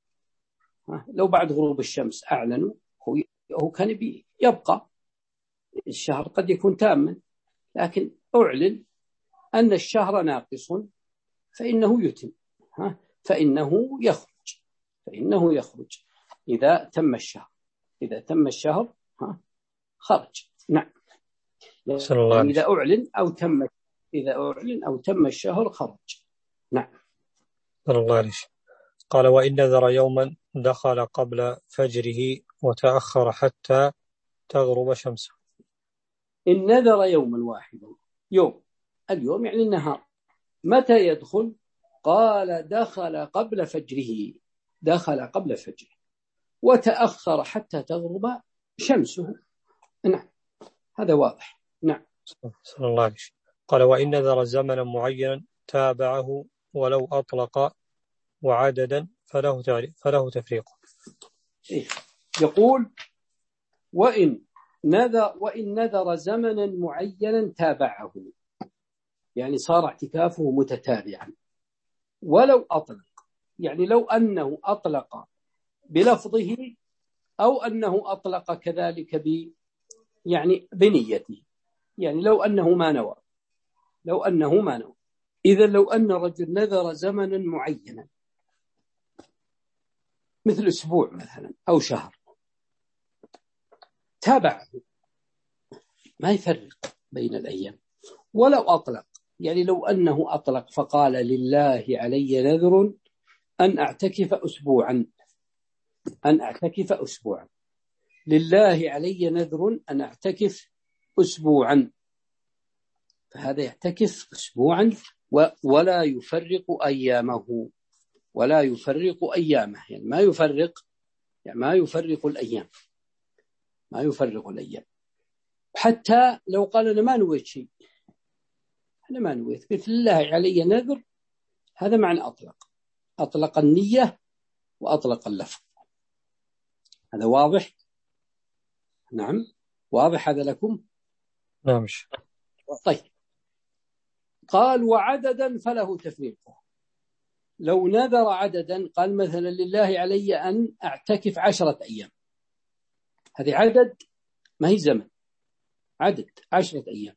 لو بعد غروب الشمس أعلنوا هو كان يبقى الشهر قد يكون تاما، لكن أعلن أن الشهر ناقص فإنه يتم، فإنه يخرج فإنه يخرج إذا تم الشهر إذا تم الشهر خرج. نعم. يعني إذا أعلن أو تم إذا أعلن أو تم الشهر خرج. نعم. صلى الله عليه وسلم. قال وإن نذر يوما دخل قبل فجره وتأخر حتى تغرب شمسه. إن نذر يوما واحدا، يوم اليوم يعني النهار، متى يدخل؟ قال دخل قبل فجره دخل قبل فجره وتأخر حتى تغرب شمسه. نعم هذا واضح. نعم. صلى الله عليه وسلم. قال وإن نذر زمنا معينا تابعه ولو أطلق وعددا فله فله تفريق. إيه؟ يقول وإن نذر وإن نذر زمنا معينا تابعه، يعني صار اعتكافه متتابعا ولو أطلق، يعني لو أنه أطلق بلفظه أو أنه أطلق كذلك ب يعني بنيته، يعني لو أنه ما نوى لو أنه ما نوى إذا لو أن رجل نذر زمنا معينا مثل أسبوع مثلا أو شهر تابعه ما يفرق بين الأيام. ولو أطلق، يعني لو أنه أطلق فقال لله علي نذر أن أعتكف أسبوعا أن أعتكف أسبوعا لله علي نذر أن أعتكف أسبوعا، فهذا يعتكف أسبوعا ولا يفرق أيامه ولا يفرق أيامه يعني ما يفرق يعني ما يفرق الأيام ما يفرق الأيام حتى لو قال أنا ما نويت شيء، أنا ما نويت، قلت لله علي نذر، هذا معنى أطلق أطلق النية وأطلق اللفظ. هذا واضح؟ نعم واضح هذا لكم؟ نعم. طيب قال وعددا فله تفريقه. لو نذر عددا قال مثلا لله علي أن أعتكف عشرة أيام، هذه عدد ما هي زمن، عدد عشرة أيام،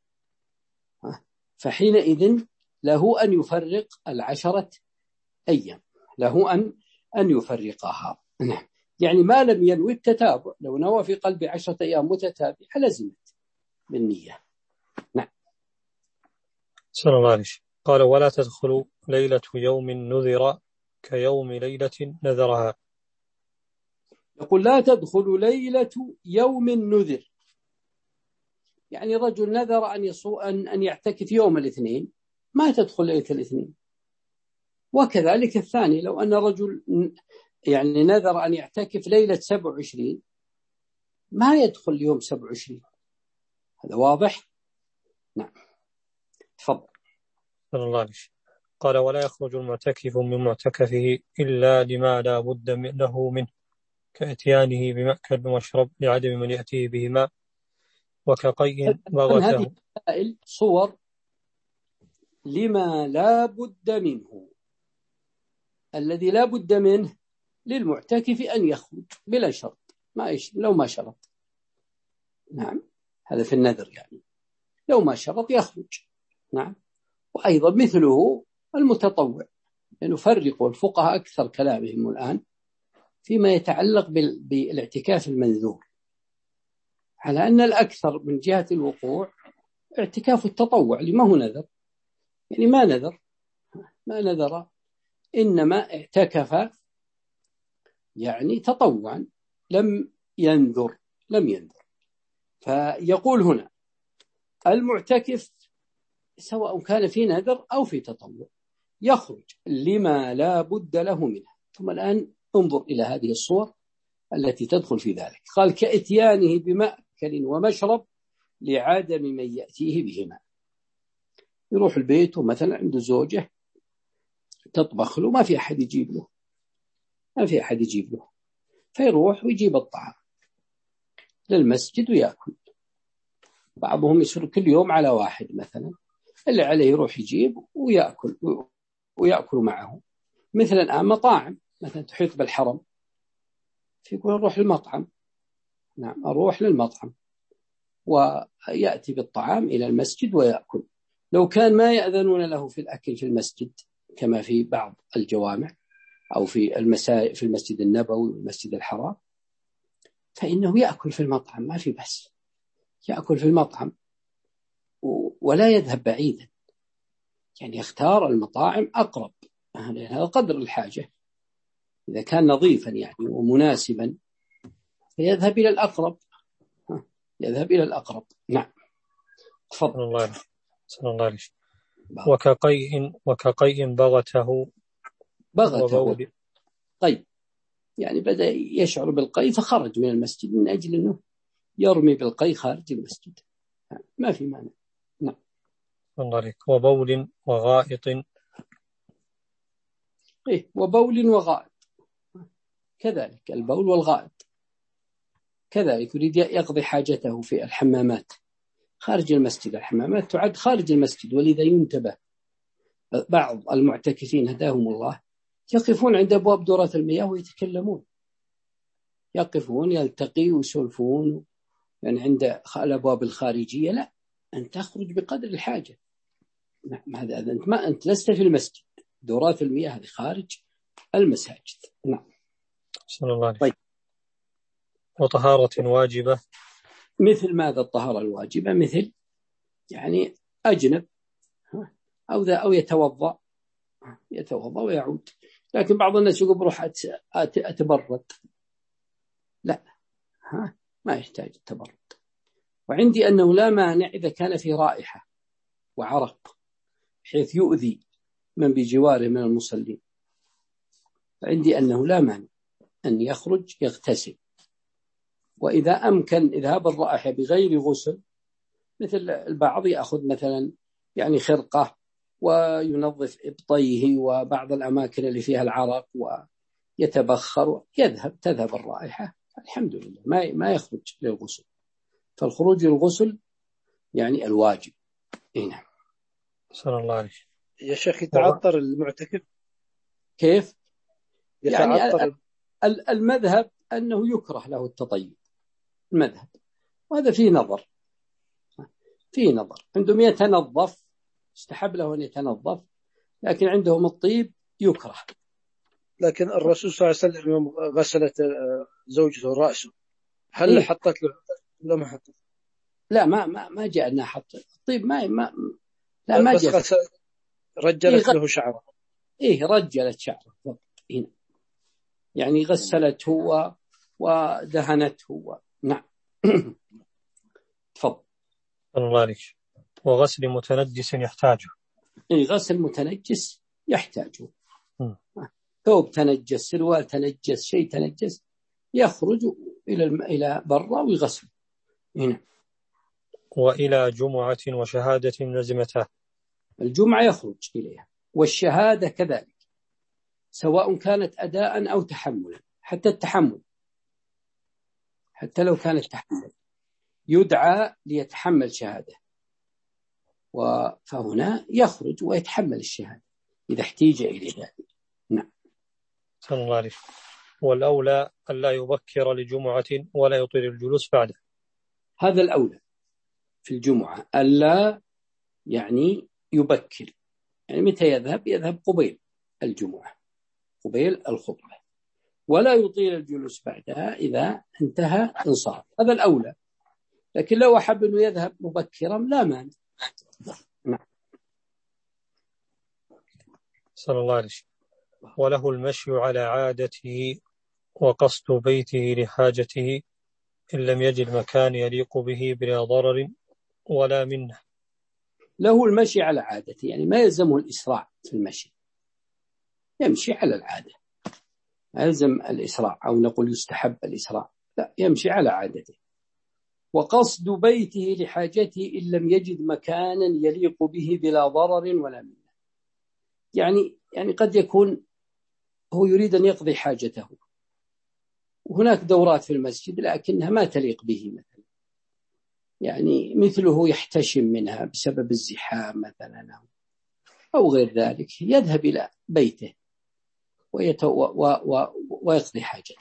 فحينئذ له أن يفرق العشرة أيام له أن أن يفرقها. يعني ما لم ينوي التتابع، لو نوى في قلب عشرة أيام متتابعة لزمت بالنية. نعم. صلى الله عليه وسلم. قال ولا تدخل ليلة يوم نذر كيوم ليلة نذرها. يقول لا تدخل ليلة يوم نذر، يعني رجل نذر أن يصو أن أن يعتكف يوم الاثنين ما تدخل ليلة الاثنين. وكذلك الثاني لو أن رجل يعني نذر أن يعتكف ليلة سبع وعشرين ما يدخل يوم سبع وعشرين. هذا واضح؟ نعم. تفضل. صلى الله عليه وسلم. قال ولا يخرج المعتكف من معتكفه إلا لما لا بد له منه كإتيانه بمأكل ومشرب لعدم من يأتيه بهما وكقيء بغته. هذه مسائل صور لما لا بد منه. الذي لا بد منه للمعتكف أن يخرج بلا شرط، ما إيش لو ما شرط. نعم هذا في النذر، يعني لو ما شرط يخرج. نعم. وأيضا مثله المتطوع، نفرق يعني الفقهاء أكثر كلامهم الآن فيما يتعلق بالاعتكاف المنذور على أن الأكثر من جهة الوقوع اعتكاف التطوع لما هو نذر، يعني ما نذر ما نذر إنما اعتكف يعني تطوعا، لم ينذر، لم ينذر. فيقول هنا المعتكف سواء كان في نذر أو في تطوع يخرج لما لا بد له منها. ثم الآن انظر إلى هذه الصور التي تدخل في ذلك. قال كإتيانه بمأكل ومشرب لعدم من يأتيه بهما. يروح البيت ومثلا عنده زوجة تطبخ له، ما في أحد يجيب له، ما في أحد يجيب له، فيروح ويجيب الطعام للمسجد ويأكل. بعضهم يصير كل يوم على واحد مثلا، اللي عليه يروح يجيب ويأكل ويأكل معه. مثلا الآن مطاعم مثلا تحيط بالحرم، فيقول أروح للمطعم، نعم أروح للمطعم ويأتي بالطعام إلى المسجد ويأكل. لو كان ما يأذنون له في الأكل في المسجد كما في بعض الجوامع أو في المساجد في المسجد النبوي والمسجد الحرام، فإنه يأكل في المطعم، ما في بس، يأكل في المطعم ولا يذهب بعيدا، يعني يختار المطاعم أقرب، لأن هذا قدر الحاجة. إذا كان نظيفا يعني ومناسبا فيذهب إلى الأقرب، يذهب إلى الأقرب. نعم تفضل. الله صلى الله عليه وسلم. وكقيء وكقيء بغته بغته قيء، يعني بدأ يشعر بالقيء فخرج من المسجد من أجل أنه يرمي بالقيء خارج المسجد، ما في معنى. نعم الله عليك. وبول وغائط. إيه وبول وغائط كذلك، البول والغائط كذلك، يريد يقضي حاجته في الحمامات خارج المسجد. الحمامات تعد خارج المسجد، ولذا ينتبه. بعض المعتكفين هداهم الله يقفون عند أبواب دورات المياه ويتكلمون، يقفون يلتقي ويسولفون يعني عند الأبواب الخارجية. لا، أن تخرج بقدر الحاجة. نعم هذا أنت ما أنت لست في المسجد، دورات المياه هذه خارج المساجد. نعم صلى الله عليه. طيب. وطهارة واجبة. مثل ماذا الطهارة الواجبة؟ مثل يعني أجنب أو ذا أو يتوضأ يتوضأ ويعود. لكن بعض الناس يقول بروح أتبرد، لا، ها ما يحتاج التبرد. وعندي أنه لا مانع إذا كان في رائحة وعرق حيث يؤذي من بجواره من المصلين، عندي أنه لا مانع أن يخرج يغتسل. وإذا أمكن إذهاب الرائحة بغير غسل، مثل البعض يأخذ مثلا يعني خرقة وينظف إبطيه وبعض الأماكن اللي فيها العرق ويتبخر، يذهب تذهب الرائحة، الحمد لله ما ما يخرج للغسل. فالخروج للغسل يعني الواجب. هنا صلى الله عليه. يا شيخ يتعطر المعتكف كيف؟ يتعطر يعني المذهب أنه يكره له التطيب، المذهب، وهذا فيه نظر، فيه نظر. عندهم يتنظف، استحب له أن يتنظف، لكن عندهم الطيب يكره. لكن الرسول صلى الله عليه وسلم يوم غسلت زوجته رأسه هل إيه؟ حطت له لا ما حطت؟ لا ما ما ما جاء أنها حط الطيب، ما ما لا ما جاء. رجلت إيه له شعره. إيه رجلت شعره هنا، يعني غسلته و... ودهنته و... نعم. تفضل. الله عليك. وغسل متنجس يحتاجه. إيه غسل متنجس يحتاجه. ثوب تنجس، سروال تنجس، شيء تنجس، يخرج إلى الم... إلى برا ويغسل هنا. وإلى جمعة وشهادة لزمته. الجمعة يخرج إليها، والشهادة كذلك، سواء كانت أداء أو تحملا. حتى التحمل، حتى لو كانت تحمل يدعى ليتحمل شهادة، فهنا يخرج ويتحمل الشهادة إذا احتيج إلى ذلك. نعم. صلى الله عليه. والأولى ألا يبكر لجمعة ولا يطيل الجلوس بعده. هذا الأولى في الجمعة، ألا يعني يبكر، يعني متى يذهب؟ يذهب قبيل الجمعة، قبيل الخطبة، ولا يطيل الجلوس بعدها إذا انتهى انصاف. هذا الأولى. لكن لو أحب أنه يذهب مبكرا لا مانع. نعم. صلى الله عليه وسلم. وله المشي على عادته وقصد بيته لحاجته إن لم يجد مكان يليق به بلا ضرر ولا منه. له المشي على عادته، يعني ما يلزمه الإسراع في المشي، يمشي على العادة، ما يلزم الإسراع أو نقول يستحب الإسراع، لا، يمشي على عادته. وقصد بيته لحاجته إن لم يجد مكانا يليق به بلا ضرر ولا منه. يعني يعني قد يكون هو يريد أن يقضي حاجته وهناك دورات في المسجد لكنها ما تليق به مثلا، يعني مثله يحتشم منها بسبب الزحام مثلا أو غير ذلك، يذهب إلى بيته ويتو و و ويقضي حاجته.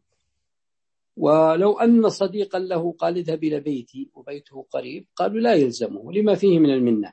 ولو أن صديقا له قال اذهب إلى بيتي وبيته قريب، قالوا لا يلزمه لما فيه من المنة،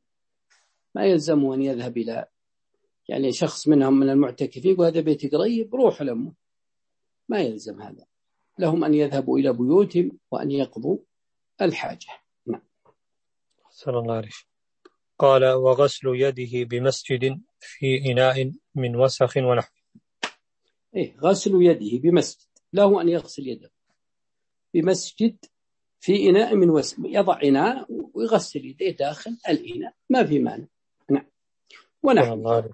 ما يلزمه أن يذهب إلى، يعني شخص منهم من المعتكفين يقول هذا بيتي قريب روح لأمه، ما يلزم هذا، لهم أن يذهبوا إلى بيوتهم وأن يقضوا الحاجة. نعم. صلى الله عليه وسلم. قال وغسل يده بمسجد في إناء من وسخ ونحو. إيه، غسل يده بمسجد، له أن يغسل يده بمسجد في إناء من وسخ، يضع إناء ويغسل يده داخل الإناء، ما في مانع. نعم. ونحو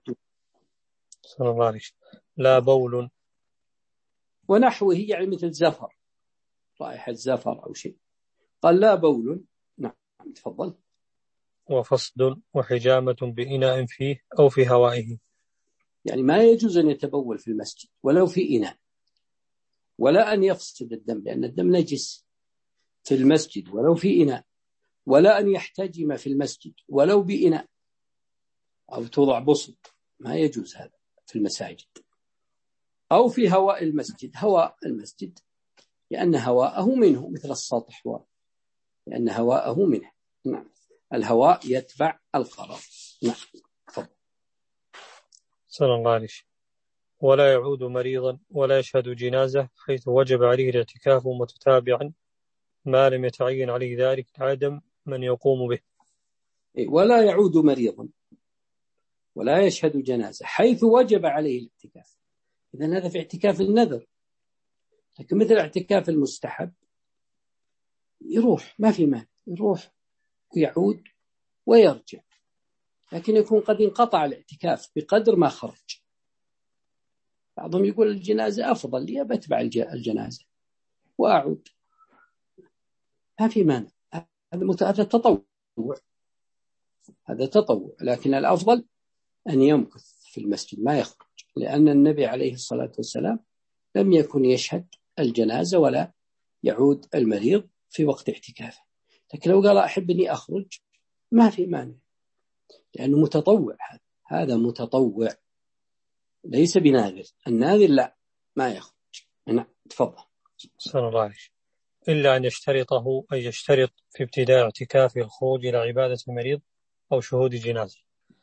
صلى الله عليه وسلم. لا بول. ونحوه يعني مثل زفر، رائحة زفر أو شيء، قال لا بول. نعم تفضل. وفصد وحجامة بإناء فيه أو في هوائه، يعني ما يجوز أن يتبول في المسجد ولو في إناء، ولا أن يفسد الدم لأن الدم نجس في المسجد ولو في إناء، ولا أن يحتجم في المسجد ولو بإناء أو توضع بسط، ما يجوز هذا في المساجد. أو في هواء المسجد، هواء المسجد لأن هواءه منه مثل السطح، لأن هواءه منه. نعم. الهواء يتبع القرار. نعم. فضل. صلى الله عليه وسلم. ولا يعود مريضا ولا يشهد جنازة حيث وجب عليه الاعتكاف متتابعا ما لم يتعين عليه ذلك لعدم من يقوم به. ولا يعود مريضا ولا يشهد جنازة حيث وجب عليه الاعتكاف، إذن هذا في اعتكاف النذر، لكن مثل اعتكاف المستحب يروح ما في مانع، يروح ويعود ويرجع، لكن يكون قد انقطع الاعتكاف بقدر ما خرج. بعضهم يقول الجنازة أفضل لي بتبع الجنازة وأعود، ما في مانع، هذا تطوع، هذا تطوع، لكن الأفضل أن يمكث في المسجد ما يخرج، لأن النبي عليه الصلاة والسلام لم يكن يشهد الجنازة ولا يعود المريض في وقت اعتكافه. لكن لو قال أحب أني أخرج ما في مانع، لأنه متطوع، هذا هذا متطوع ليس بناذر، الناذر لا ما يخرج. نعم تفضل. صلى الله عليه وسلم. إلا أن يشترطه أن يشترط في ابتداء اعتكافه الخروج إلى عبادة المريض أو شهود جنازة،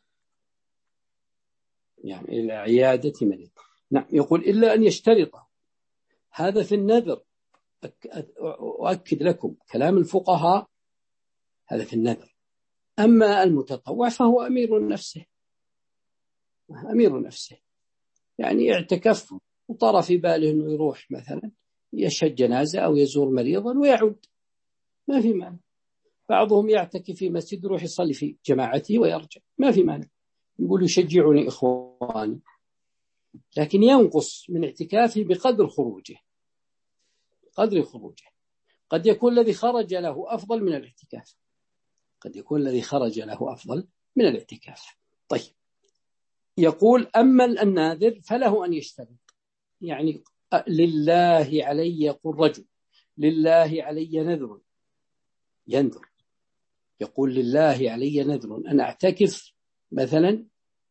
يعني إلى عيادة مريض. نعم. يقول إلا أن يشترطه، هذا في النذر، أؤكد لكم كلام الفقهاء هذا في النذر. أما المتطوع فهو أمير نفسه، أمير نفسه، يعني اعتكف وطار في باله أنه يروح مثلا يشهد جنازة أو يزور مريضا ويعود، ما في مانع. بعضهم يعتكف في مسجد يروح يصلي في جماعته ويرجع، ما في مانع، يقول يشجعني إخواني، لكن ينقص من اعتكافه بقدر خروجه، قدر خروجه. قد يكون الذي خرج له أفضل من الاعتكاف، قد يكون الذي خرج له أفضل من الاعتكاف. طيب، يقول أما الناذر فله أن يشترط، يعني لله علي، يقول رجل لله علي نذر، ينذر، يقول لله علي نذر أن أعتكف مثلا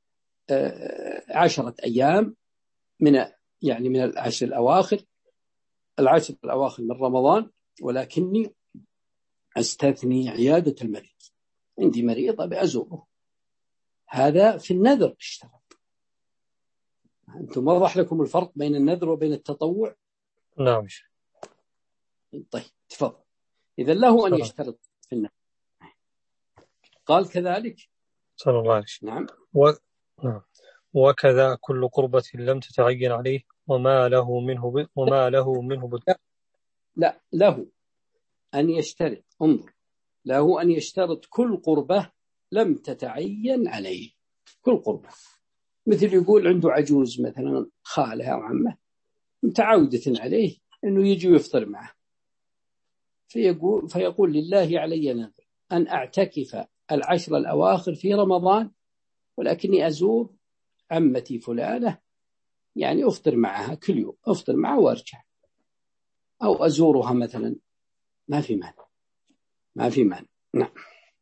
عشرة أيام من يعني من العشر الأواخر العشر الأواخر من رمضان، ولكني أستثني عيادة المريض، عندي مريض أبي أزوره، هذا في النذر اشترط. أنتم وضح لكم الفرق بين النذر وبين التطوع؟ نعم. طيب تفضل. إذا له أن يشترط في النذر. قال كذلك صلى الله عليه وسلم. نعم. و... نعم. وكذا كل قربة لم تتعين عليه وما له منه ب... وما له منه ب... لا، له أن يشترط، انظر، له أن يشترط كل قربة لم تتعين عليه، كل قربة، مثل يقول عنده عجوز مثلا خالها أو عمه متعودة عليه أنه يجي ويفطر معه، فيقول, فيقول لله علي نذر أن أعتكف العشر الأواخر في رمضان، ولكني أزور عمتي فلانة، يعني أفطر معها كل يوم، أفطر معها وأرجع، أو أزورها مثلا، ما في مانع، ما في مانع. نعم.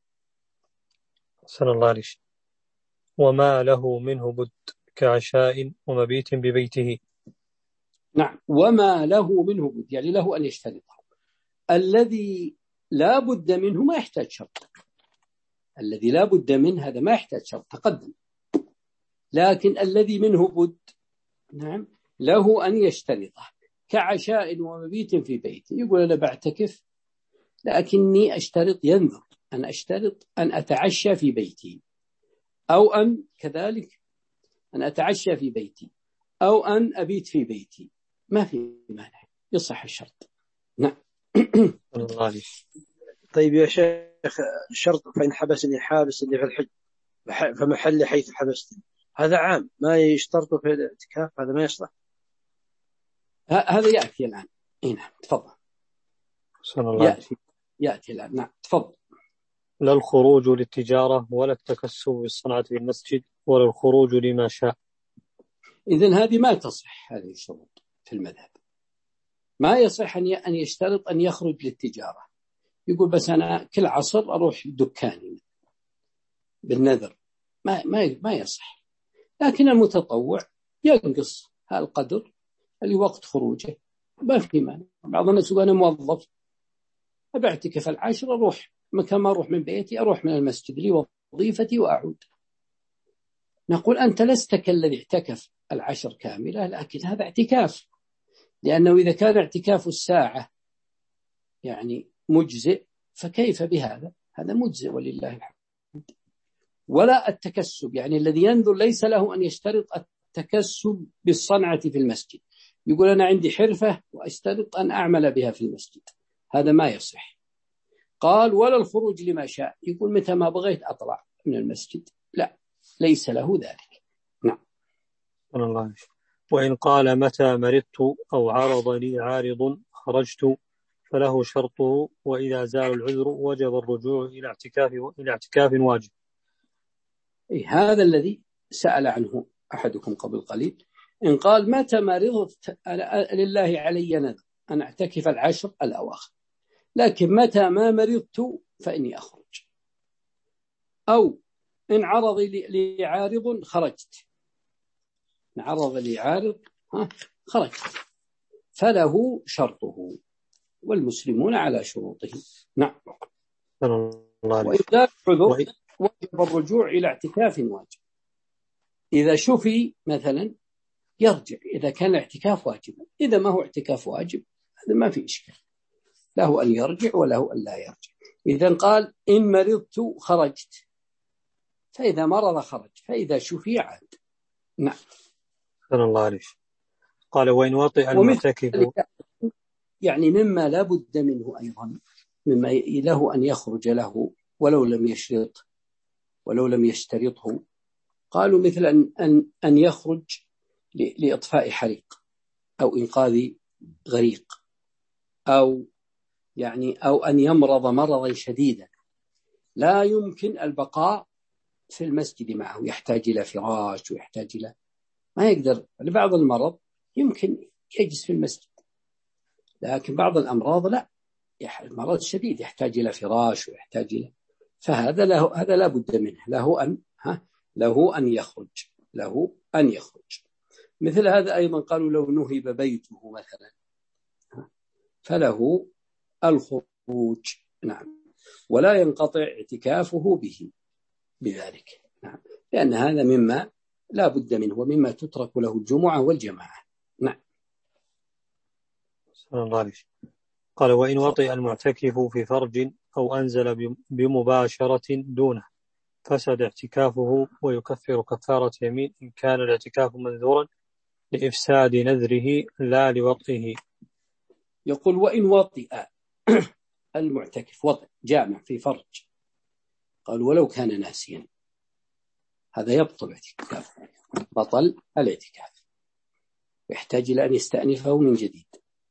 صلى الله عليه وسلم. وما له منه بد كعشاء ومبيت ببيته. نعم، وما له منه بد، يعني له أن يشترطه. الذي لا بد منه ما يحتاج شرط، الذي لا بد منه هذا ما يحتاج شرط، تقدم. لكن الذي منه بد، نعم، له أن يشترطه، كعشاء ومبيت في بيته. يقول أنا بعتكف لكني أشترط، ينذر أن أشترط أن أتعشى في بيتي، أو أن كذلك أن أتعشى في بيتي، أو أن أبيت في بيتي، ما في مانع، يصح الشرط. نعم. طيب يا شيخ، الشرط فإن حبسني حابس اللي في الحج فمحل حيث حبستني، هذا عام ما يشترط في الاعتكاف، هذا ما يصلح. هذا يأتي الآن. نعم تفضل. يأتي يأتي الآن. نعم تفضل. لا الخروج للتجارة ولا التكسب بالصنعة في المسجد ولا الخروج لما شاء. إذن هذه ما تصح، هذه الشروط في المذهب ما يصح أن يشترط أن يخرج للتجارة، يقول بس أنا كل عصر أروح دكاني بالنذر، ما ما ما يصح. لكن المتطوع ينقص هالقدر اللي وقت خروجه، ما في مانع. بعض الناس يقول أنا موظف أبعتكف العشر، أروح مكان ما أروح من بيتي، أروح من المسجد لي وظيفتي وأعود. نقول أنت لست كالذي اعتكف العشر كاملة، لكن هذا اعتكاف، لأنه إذا كان اعتكاف الساعة يعني مجزئ، فكيف بهذا؟ هذا مجزئ ولله الحمد. ولا التكسب، يعني الذي ينذر ليس له أن يشترط التكسب بالصنعة في المسجد، يقول أنا عندي حرفة وأشترط أن أعمل بها في المسجد، هذا ما يصح. قال ولا الخروج لما شاء، يقول متى ما بغيت أطلع من المسجد، لا، ليس له ذلك. نعم. الله. وإن قال متى مرضت أو عرض لي عارض خرجت فله شرطه، وإذا زال العذر وجب الرجوع إلى اعتكاف إلى اعتكاف واجب. هذا الذي سأل عنه أحدكم قبل قليل. إن قال متى مرضت لله علي نذر أن أعتكف العشر الأواخر، لكن متى ما مرضت فإني أخرج، أو إن عرض لي عارض خرجت، إن عرض لي عارض خرجت، فله شرطه والمسلمون على شروطه. نعم. وإذا عذر وجب الرجوع إلى اعتكاف واجب. إذا شفي مثلا يرجع إذا كان الاعتكاف واجبا، إذا ما هو اعتكاف واجب هذا ما في إشكال، له أن يرجع وله أن لا يرجع. إذا قال إن مرضت خرجت، فإذا مرض خرج، فإذا شفي عاد. نعم. صلى الله عليه. قال وإن وطئ المعتكف، يعني مما لا بد منه أيضا، مما له أن يخرج له ولو لم يشرط ولو لم يشترطه، قالوا مثل أن, أن, أن يخرج لإطفاء حريق أو إنقاذ غريق، أو يعني أو أن يمرض مرضا شديدا لا يمكن البقاء في المسجد معه، يحتاج إلى فراش ويحتاج إلى، ما يقدر لبعض المرض يمكن يجلس في المسجد، لكن بعض الأمراض لا، المرض شديد يحتاج إلى فراش ويحتاج إلى، فهذا له هذا لا بد منه، له أن ها له أن يخرج له أن يخرج. مثل هذا أيضا قالوا لو نهب بيته مثلا فله الخروج. نعم. ولا ينقطع اعتكافه به بذلك. نعم. لأن هذا مما لا بد منه ومما تترك له الجمعة والجماعة. نعم. صلى الله عليه. قال وإن وطئ المعتكف في فرج أو أنزل بمباشرة دونه فسد اعتكافه ويكفر كفارة يمين إن كان الاعتكاف منذورا لإفساد نذره لا لوطئه. يقول وإن وطئ المعتكف وطئ جامع في فرج، قال ولو كان ناسيا، هذا يبطل اعتكافه، بطل الاعتكاف، يحتاج إلى أن يستأنفه من جديد.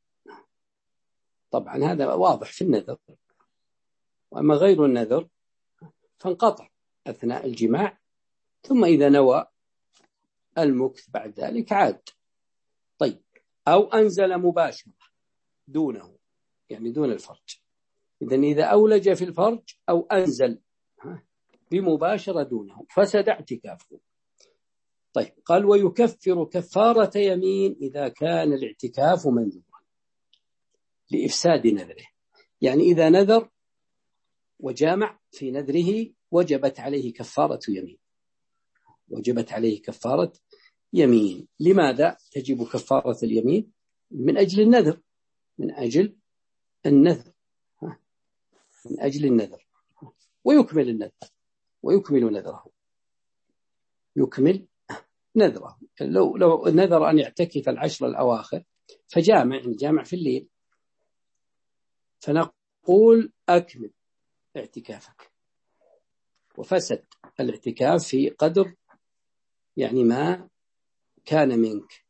طبعا هذا واضح في النذر، وأما غير النذر فانقطع أثناء الجماع، ثم إذا نوى المكث بعد ذلك عاد. طيب، أو أنزل مباشرة دونه، يعني دون الفرج، إذن إذا أولج في الفرج أو أنزل بمباشرة دونه فسد اعتكافه. طيب، قال ويكفر كفارة يمين إذا كان الاعتكاف منذورا لإفساد نذره، يعني إذا نذر وجامع في نذره وجبت عليه كفارة يمين، وجبت عليه كفارة يمين. لماذا تجب كفارة اليمين؟ من أجل النذر، من أجل النذر من أجل النذر ويكمل النذر، ويكمل نذره، يكمل نذره. لو لو نذر أن يعتكف العشر الأواخر فجامع جامع في الليل، فنقول أكمل اعتكافك، وفسد الاعتكاف في قدر يعني ما كان منك،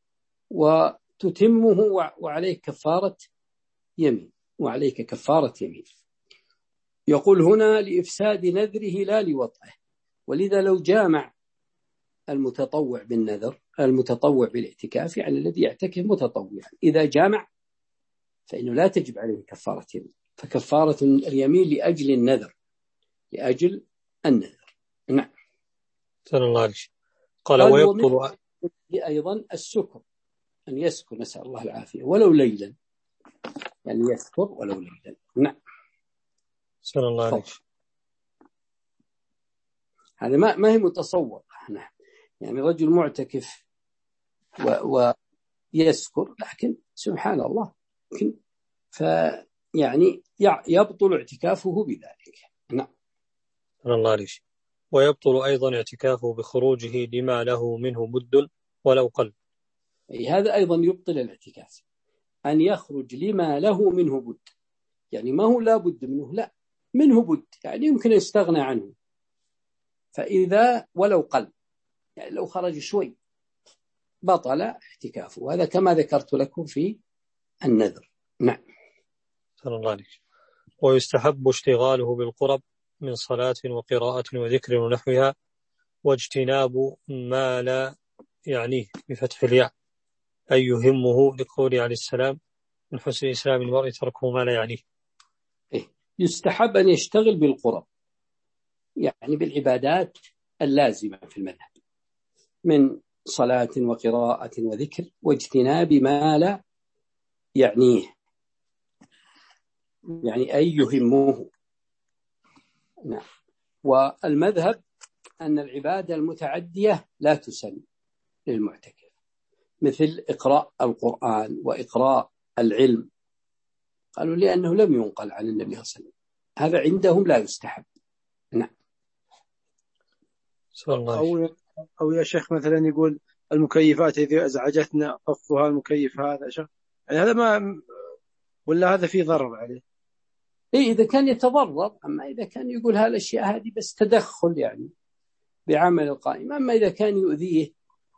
وتتمه وعليك كفارة يمين، وعليك كفارة يمين. يقول هنا لإفساد نذره لا لوطئه، ولذا لو جامع المتطوع بالنذر، المتطوع بالاعتكاف يعني الذي يعتكف متطوعا، إذا جامع فإنه لا تجب عليه كفارة يمين، فكفارة اليمين لأجل النذر، لأجل النذر. نعم. سأل الله عليك. قال ويبطل أيضا السكر، أن يسكر، نسأل الله العافية، ولو ليلا، يعني يسكر ولو ليلا. نعم. سأل الله عليك. هذا ما ما هي متصور. نعم. يعني رجل معتكف ويسكر، لكن سبحان الله لكن فيعني يبطل اعتكافه بذلك. نعم. سأل الله عليك. ويبطل أيضا اعتكافه بخروجه لما له منه بد ولو قل. هذا أيضا يبطل الاعتكاف، أن يخرج لما له منه بد، يعني ما هو لا بد منه، لا منه بد، يعني يمكن يستغنى عنه، فإذا ولو قل، يعني لو خرج شوي بطل اعتكافه، وهذا كما ذكرت لكم في النذر. نعم. سأل الله عليك. ويستحب اشتغاله بالقرب من صلاة وقراءة وذكر ونحوها، واجتناب ما لا يعنيه بفتح الياء أي يهمه، لقول عليه السلام من حسن إسلام المرء تركه ما لا يعنيه. إيه؟ يستحب أن يشتغل بالقرب، يعني بالعبادات اللازمة في المذهب من صلاة وقراءة وذكر، واجتناب ما لا يعنيه، يعني أي يهمه. نعم. والمذهب أن العبادة المتعدية لا تسن للمعتكف، مثل إقراء القرآن وإقراء العلم، قالوا لأنه لم ينقل عن النبي صلى الله عليه وسلم، هذا عندهم لا يستحب. نعم. أو, أو يا شيخ مثلا يقول المكيفات إذا أزعجتنا طفها المكيف، هذا شيخ يعني هذا ما، ولا هذا فيه ضرر عليه؟ إيه إذا كان يتضرر، أما إذا كان يقول هالأشياء هذه بس تدخل يعني بعمل القائم، أما إذا كان يؤذيه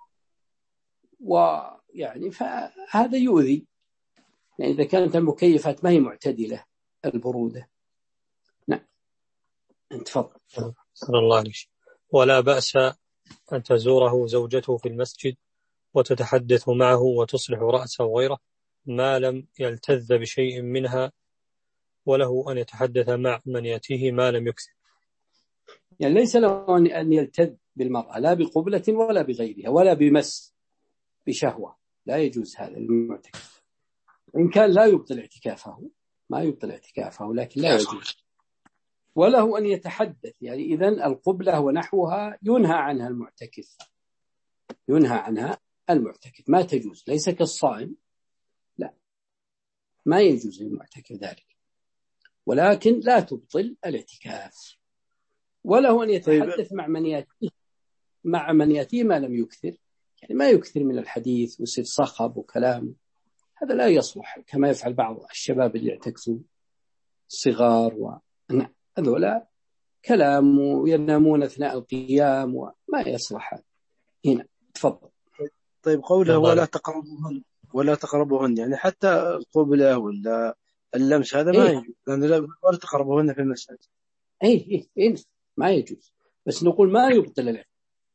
ويعني فهذا يؤذي، يعني إذا كانت المكيفات ما هي معتدلة البرودة. نعم. تفضل. صلى الله عليه وسلم. ولا بأس أن تزوره زوجته في المسجد وتتحدث معه وتصلح رأسه وغيره ما لم يلتذ بشيء منها، وله أن يتحدث مع من يأتيه ما لم يكثر. يعني ليس له أن يلتذ بالمرأة لا بقبلة ولا بغيرها ولا بمس بشهوة، لا يجوز هذا للمعتكف، إن كان لا يبطل اعتكافه، ما يبطل اعتكافه لكن لا يجوز. وله أن يتحدث، يعني إذن القبلة ونحوها ينهى عنها المعتكف، ينهى عنها المعتكف، ما تجوز، ليس كالصائم، لا ما يجوز للمعتكف ذلك، ولكن لا تبطل الاعتكاف. وله أن يتحدث مع من يأتيه مع من يأتيه ما لم يكثر، يعني ما يكثر من الحديث ويصير صخب وكلام، هذا لا يصلح كما يفعل بعض الشباب اللي يعتكفون صغار و... هذولا كلام وينامون أثناء القيام وما يصلح هنا. تفضل. طيب قوله ولا تقربوهن ولا تقربوهن يعني حتى القبلة ولا اللمس هذا ما إيه؟ يجوز، لأن ولا تقربوهن في المساجد. إيه إيه إيه ما يجوز، بس نقول ما يبطل الاعتكاف.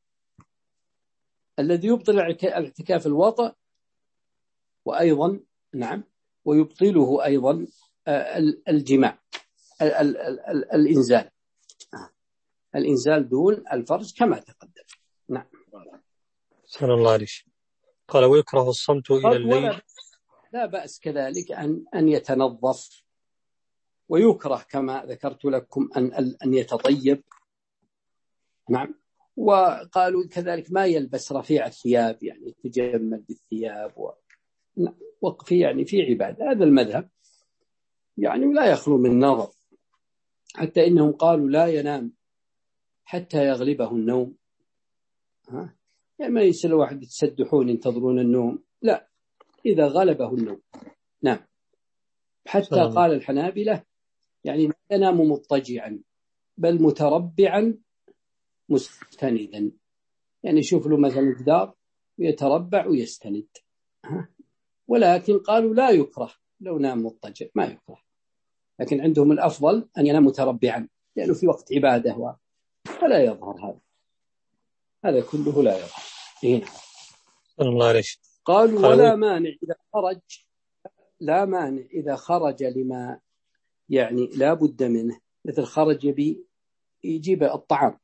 الذي يبطل الاعتكاف الوطأ، وأيضا نعم ويبطله أيضا الجماع ال ال ال الإنزال الإنزال دون الفرج كما تقدم. نعم. سلام الله عليك. قال ويكره الصمت إلى الليل. لا بأس كذلك أن أن يتنظف، ويكره كما ذكرت لكم أن أن يتطيب. نعم. وقالوا كذلك ما يلبس رفيع الثياب، يعني يتجمل بالثياب و... وفي يعني في عبادة. هذا المذهب يعني لا يخلو من نظر، حتى إنهم قالوا لا ينام حتى يغلبه النوم. ها؟ يعني ما يصير واحد يتسدحون ينتظرون النوم، لا، إذا غلبه النوم. نعم. حتى قال الحنابلة يعني لا ينام مضطجعا بل متربعا مستندا، يعني يشوف له مثلا جدار ويتربع ويستند. ها؟ ولكن قالوا لا يكره لو نام مضطجع، ما يكره، لكن عندهم الأفضل أن ينام متربعا لأنه في وقت عبادة ولا يظهر هذا هذا كله لا يظهر هنا. الله عليك. قالوا ولا مانع إذا خرج لا مانع إذا خرج لما يعني لا بد منه، مثل خرج يبي يجيب الطعام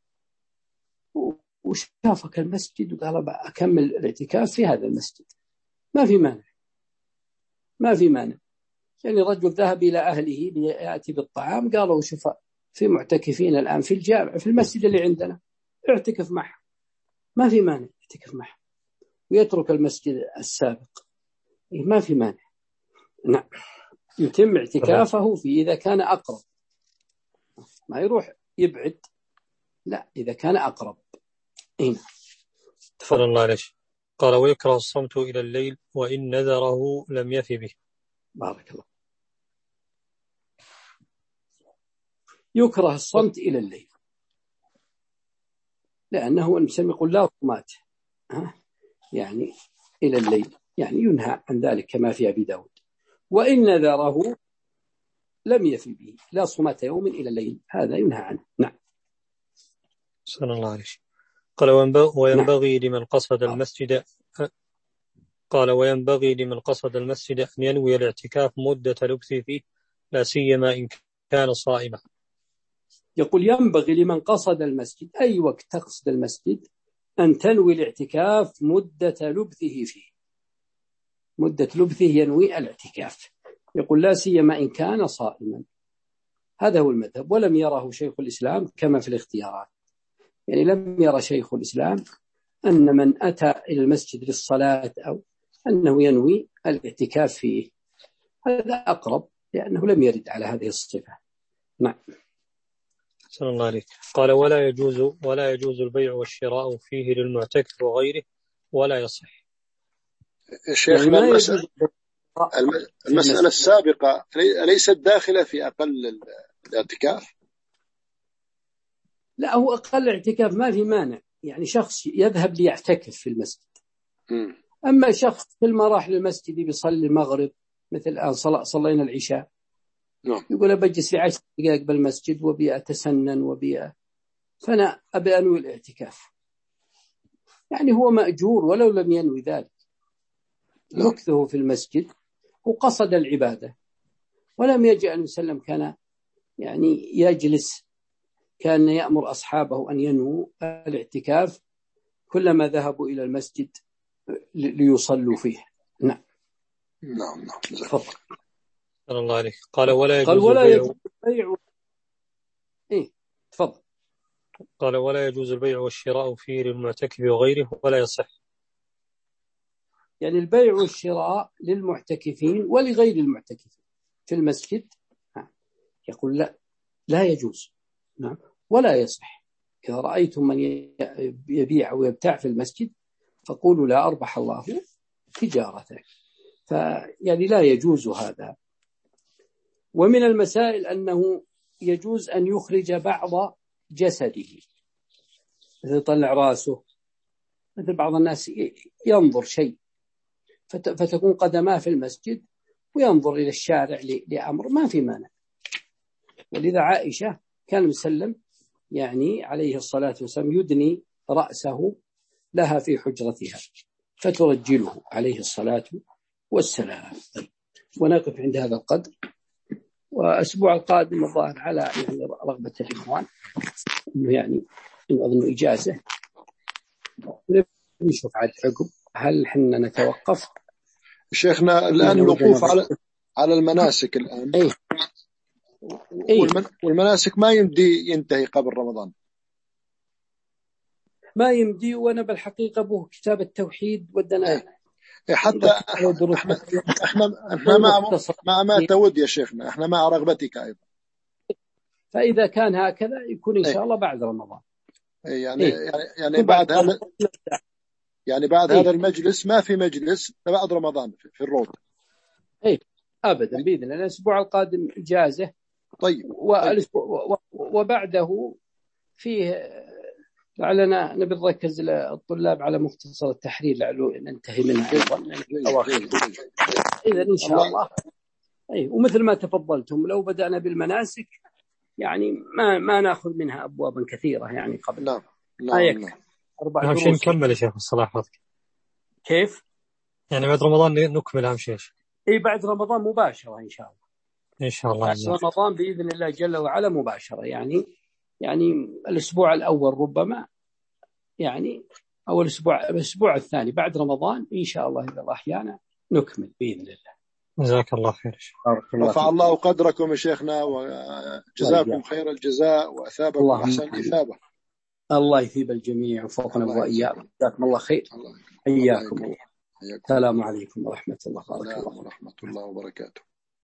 وشافك المسجد وقال أكمل الاعتكاف في هذا المسجد، ما في مانع ما في مانع. يعني رجل ذهب إلى أهله ليأتي بالطعام، قالوا شوف في معتكفين الآن في الجامع في المسجد اللي عندنا، اعتكف معه، ما في مانع اعتكف معه ويترك المسجد السابق، ما في مانع. نعم. يتم اعتكافه في إذا كان أقرب، ما يروح يبعد، لا إذا كان أقرب. هنا. تفضل الله عليك. قال ويكره الصمت إلى الليل وإن نذره لم يفي به. بارك الله. يكره الصمت إلى الليل لأنه المسلم يقول لا صمات يعني إلى الليل، يعني ينهى عن ذلك كما في أبي داود. وإن نذره لم يفي به، لا صمات يوم إلى الليل، هذا ينهى عنه. نعم. صلى الله عليه. قال وينبغي نعم. لمن قصد المسجد قال وينبغي لمن قصد المسجد أن ينوي الاعتكاف مدة لبثه فيه، لا سيما إن كان صائما. يقول ينبغي لمن قصد المسجد، أي وقت تقصد المسجد، أن تنوي الاعتكاف مدة لبثه فيه، مدة لبثه ينوي الاعتكاف. يقول لا سيما إن كان صائما. هذا هو المذهب، ولم يره شيخ الإسلام كما في الاختيارات، يعني لم يرى شيخ الإسلام أن من أتى إلى المسجد للصلاة أو أنه ينوي الاعتكاف فيه، هذا أقرب لأنه لم يرد على هذه الصفة. نعم. صلى الله عليه. قال ولا يجوز ولا يجوز البيع والشراء فيه للمعتكف وغيره ولا يصح. شيخنا يعني المسألة, المسألة السابقة ليست داخلة في أقل الاعتكاف؟ لا، هو أقل اعتكاف ما في مانع، يعني شخص يذهب ليعتكف في المسجد. م. أما شخص في المراحل المسجد بيصلي المغرب، مثل الآن صلينا العشاء، نعم. يقول بجلس لي عشر دقائق بالمسجد وبي أتسنن وبي فأنا أبي أنوي الاعتكاف، يعني هو مأجور ولو لم ينوي ذلك، مكثه في المسجد وقصد العبادة، ولم يجي أن يسلم كان يعني يجلس، كان يأمر أصحابه أن ينووا الاعتكاف كلما ذهبوا إلى المسجد ليصلوا فيه. نعم نعم نعم. تفضل. صلى الله عليه. قال ولا يجوز قال ولا البيع يجوز البيع إيه تفضل. قال ولا يجوز البيع والشراء فيه للمعتكف وغيره ولا يصح. يعني البيع والشراء للمعتكفين ولغير المعتكفين في المسجد، يقول لا لا يجوز. نعم ولا يصح. إذا رأيتم من يبيع ويبتاع في المسجد فقولوا لا أربح الله تجارتك، فيعني لا يجوز هذا. ومن المسائل أنه يجوز أن يخرج بعض جسده، مثل يطلع راسه، مثل بعض الناس ينظر شيء فتكون قدماه في المسجد وينظر إلى الشارع لأمر، ما في مانع. ولذا عائشة كان مسلم يعني عليه الصلاة والسلام يدني رأسه لها في حجرتها فترجله عليه الصلاة والسلام. ونقف عند هذا القدر، وأسبوع القادم الظاهر على يعني رغبة الإخوان إنه يعني إنه أظن إجازة، نشوف عاد عقب هل حنا نتوقف. شيخنا الآن الوقوف على على المناسك الآن أي. والمن... والمناسك ما يمدي ينتهي قبل رمضان، ما يمدي. وأنا بالحقيقة به كتاب التوحيد ودنا أي. حتى احنا احنا احنا مع مع ما تود يا شيخنا، احنا مع رغبتك أيضا. فإذا كان هكذا يكون إن شاء الله بعد رمضان. أي يعني أي. يعني يعني بعد هذا يعني بعد أي. هذا المجلس ما في مجلس بعد رمضان في الروض. أي أبدا بإذن الله. الأسبوع القادم إجازة. طيب. والأسبوع وبعده فيه لعلنا نبي نركز الطلاب على مختصر التحرير لعله ننتهي منها إذا إن شاء الله, الله. أي. ومثل ما تفضلتم لو بدأنا بالمناسك يعني ما ما نأخذ منها أبوابا كثيرة يعني قبل. نعم نعم نعم. أربع أهم شيء نكمل يا شيخ الصلاح حظك. كيف؟ يعني بعد رمضان نكمل أهم شيء. إيه بعد رمضان مباشرة إن شاء الله. إن شاء الله. بعد رمضان بإذن الله جل وعلا مباشرة، يعني يعني الأسبوع الأول ربما يعني أو الأسبوع الأسبوع الثاني بعد رمضان إن شاء الله إذا الله أحيانا نكمل بإذن الله. جزاك الله خير. رفع الله قدركم يا شيخنا وجزاكم خير الجزاء وأثابكم أحسن الإثابة. الله يثيب الجميع وفوقنا وإياكم. جزاكم الله خير. حياكم الله. السلام عليكم ورحمة الله وبركاته. ورحمة الله وبركاته.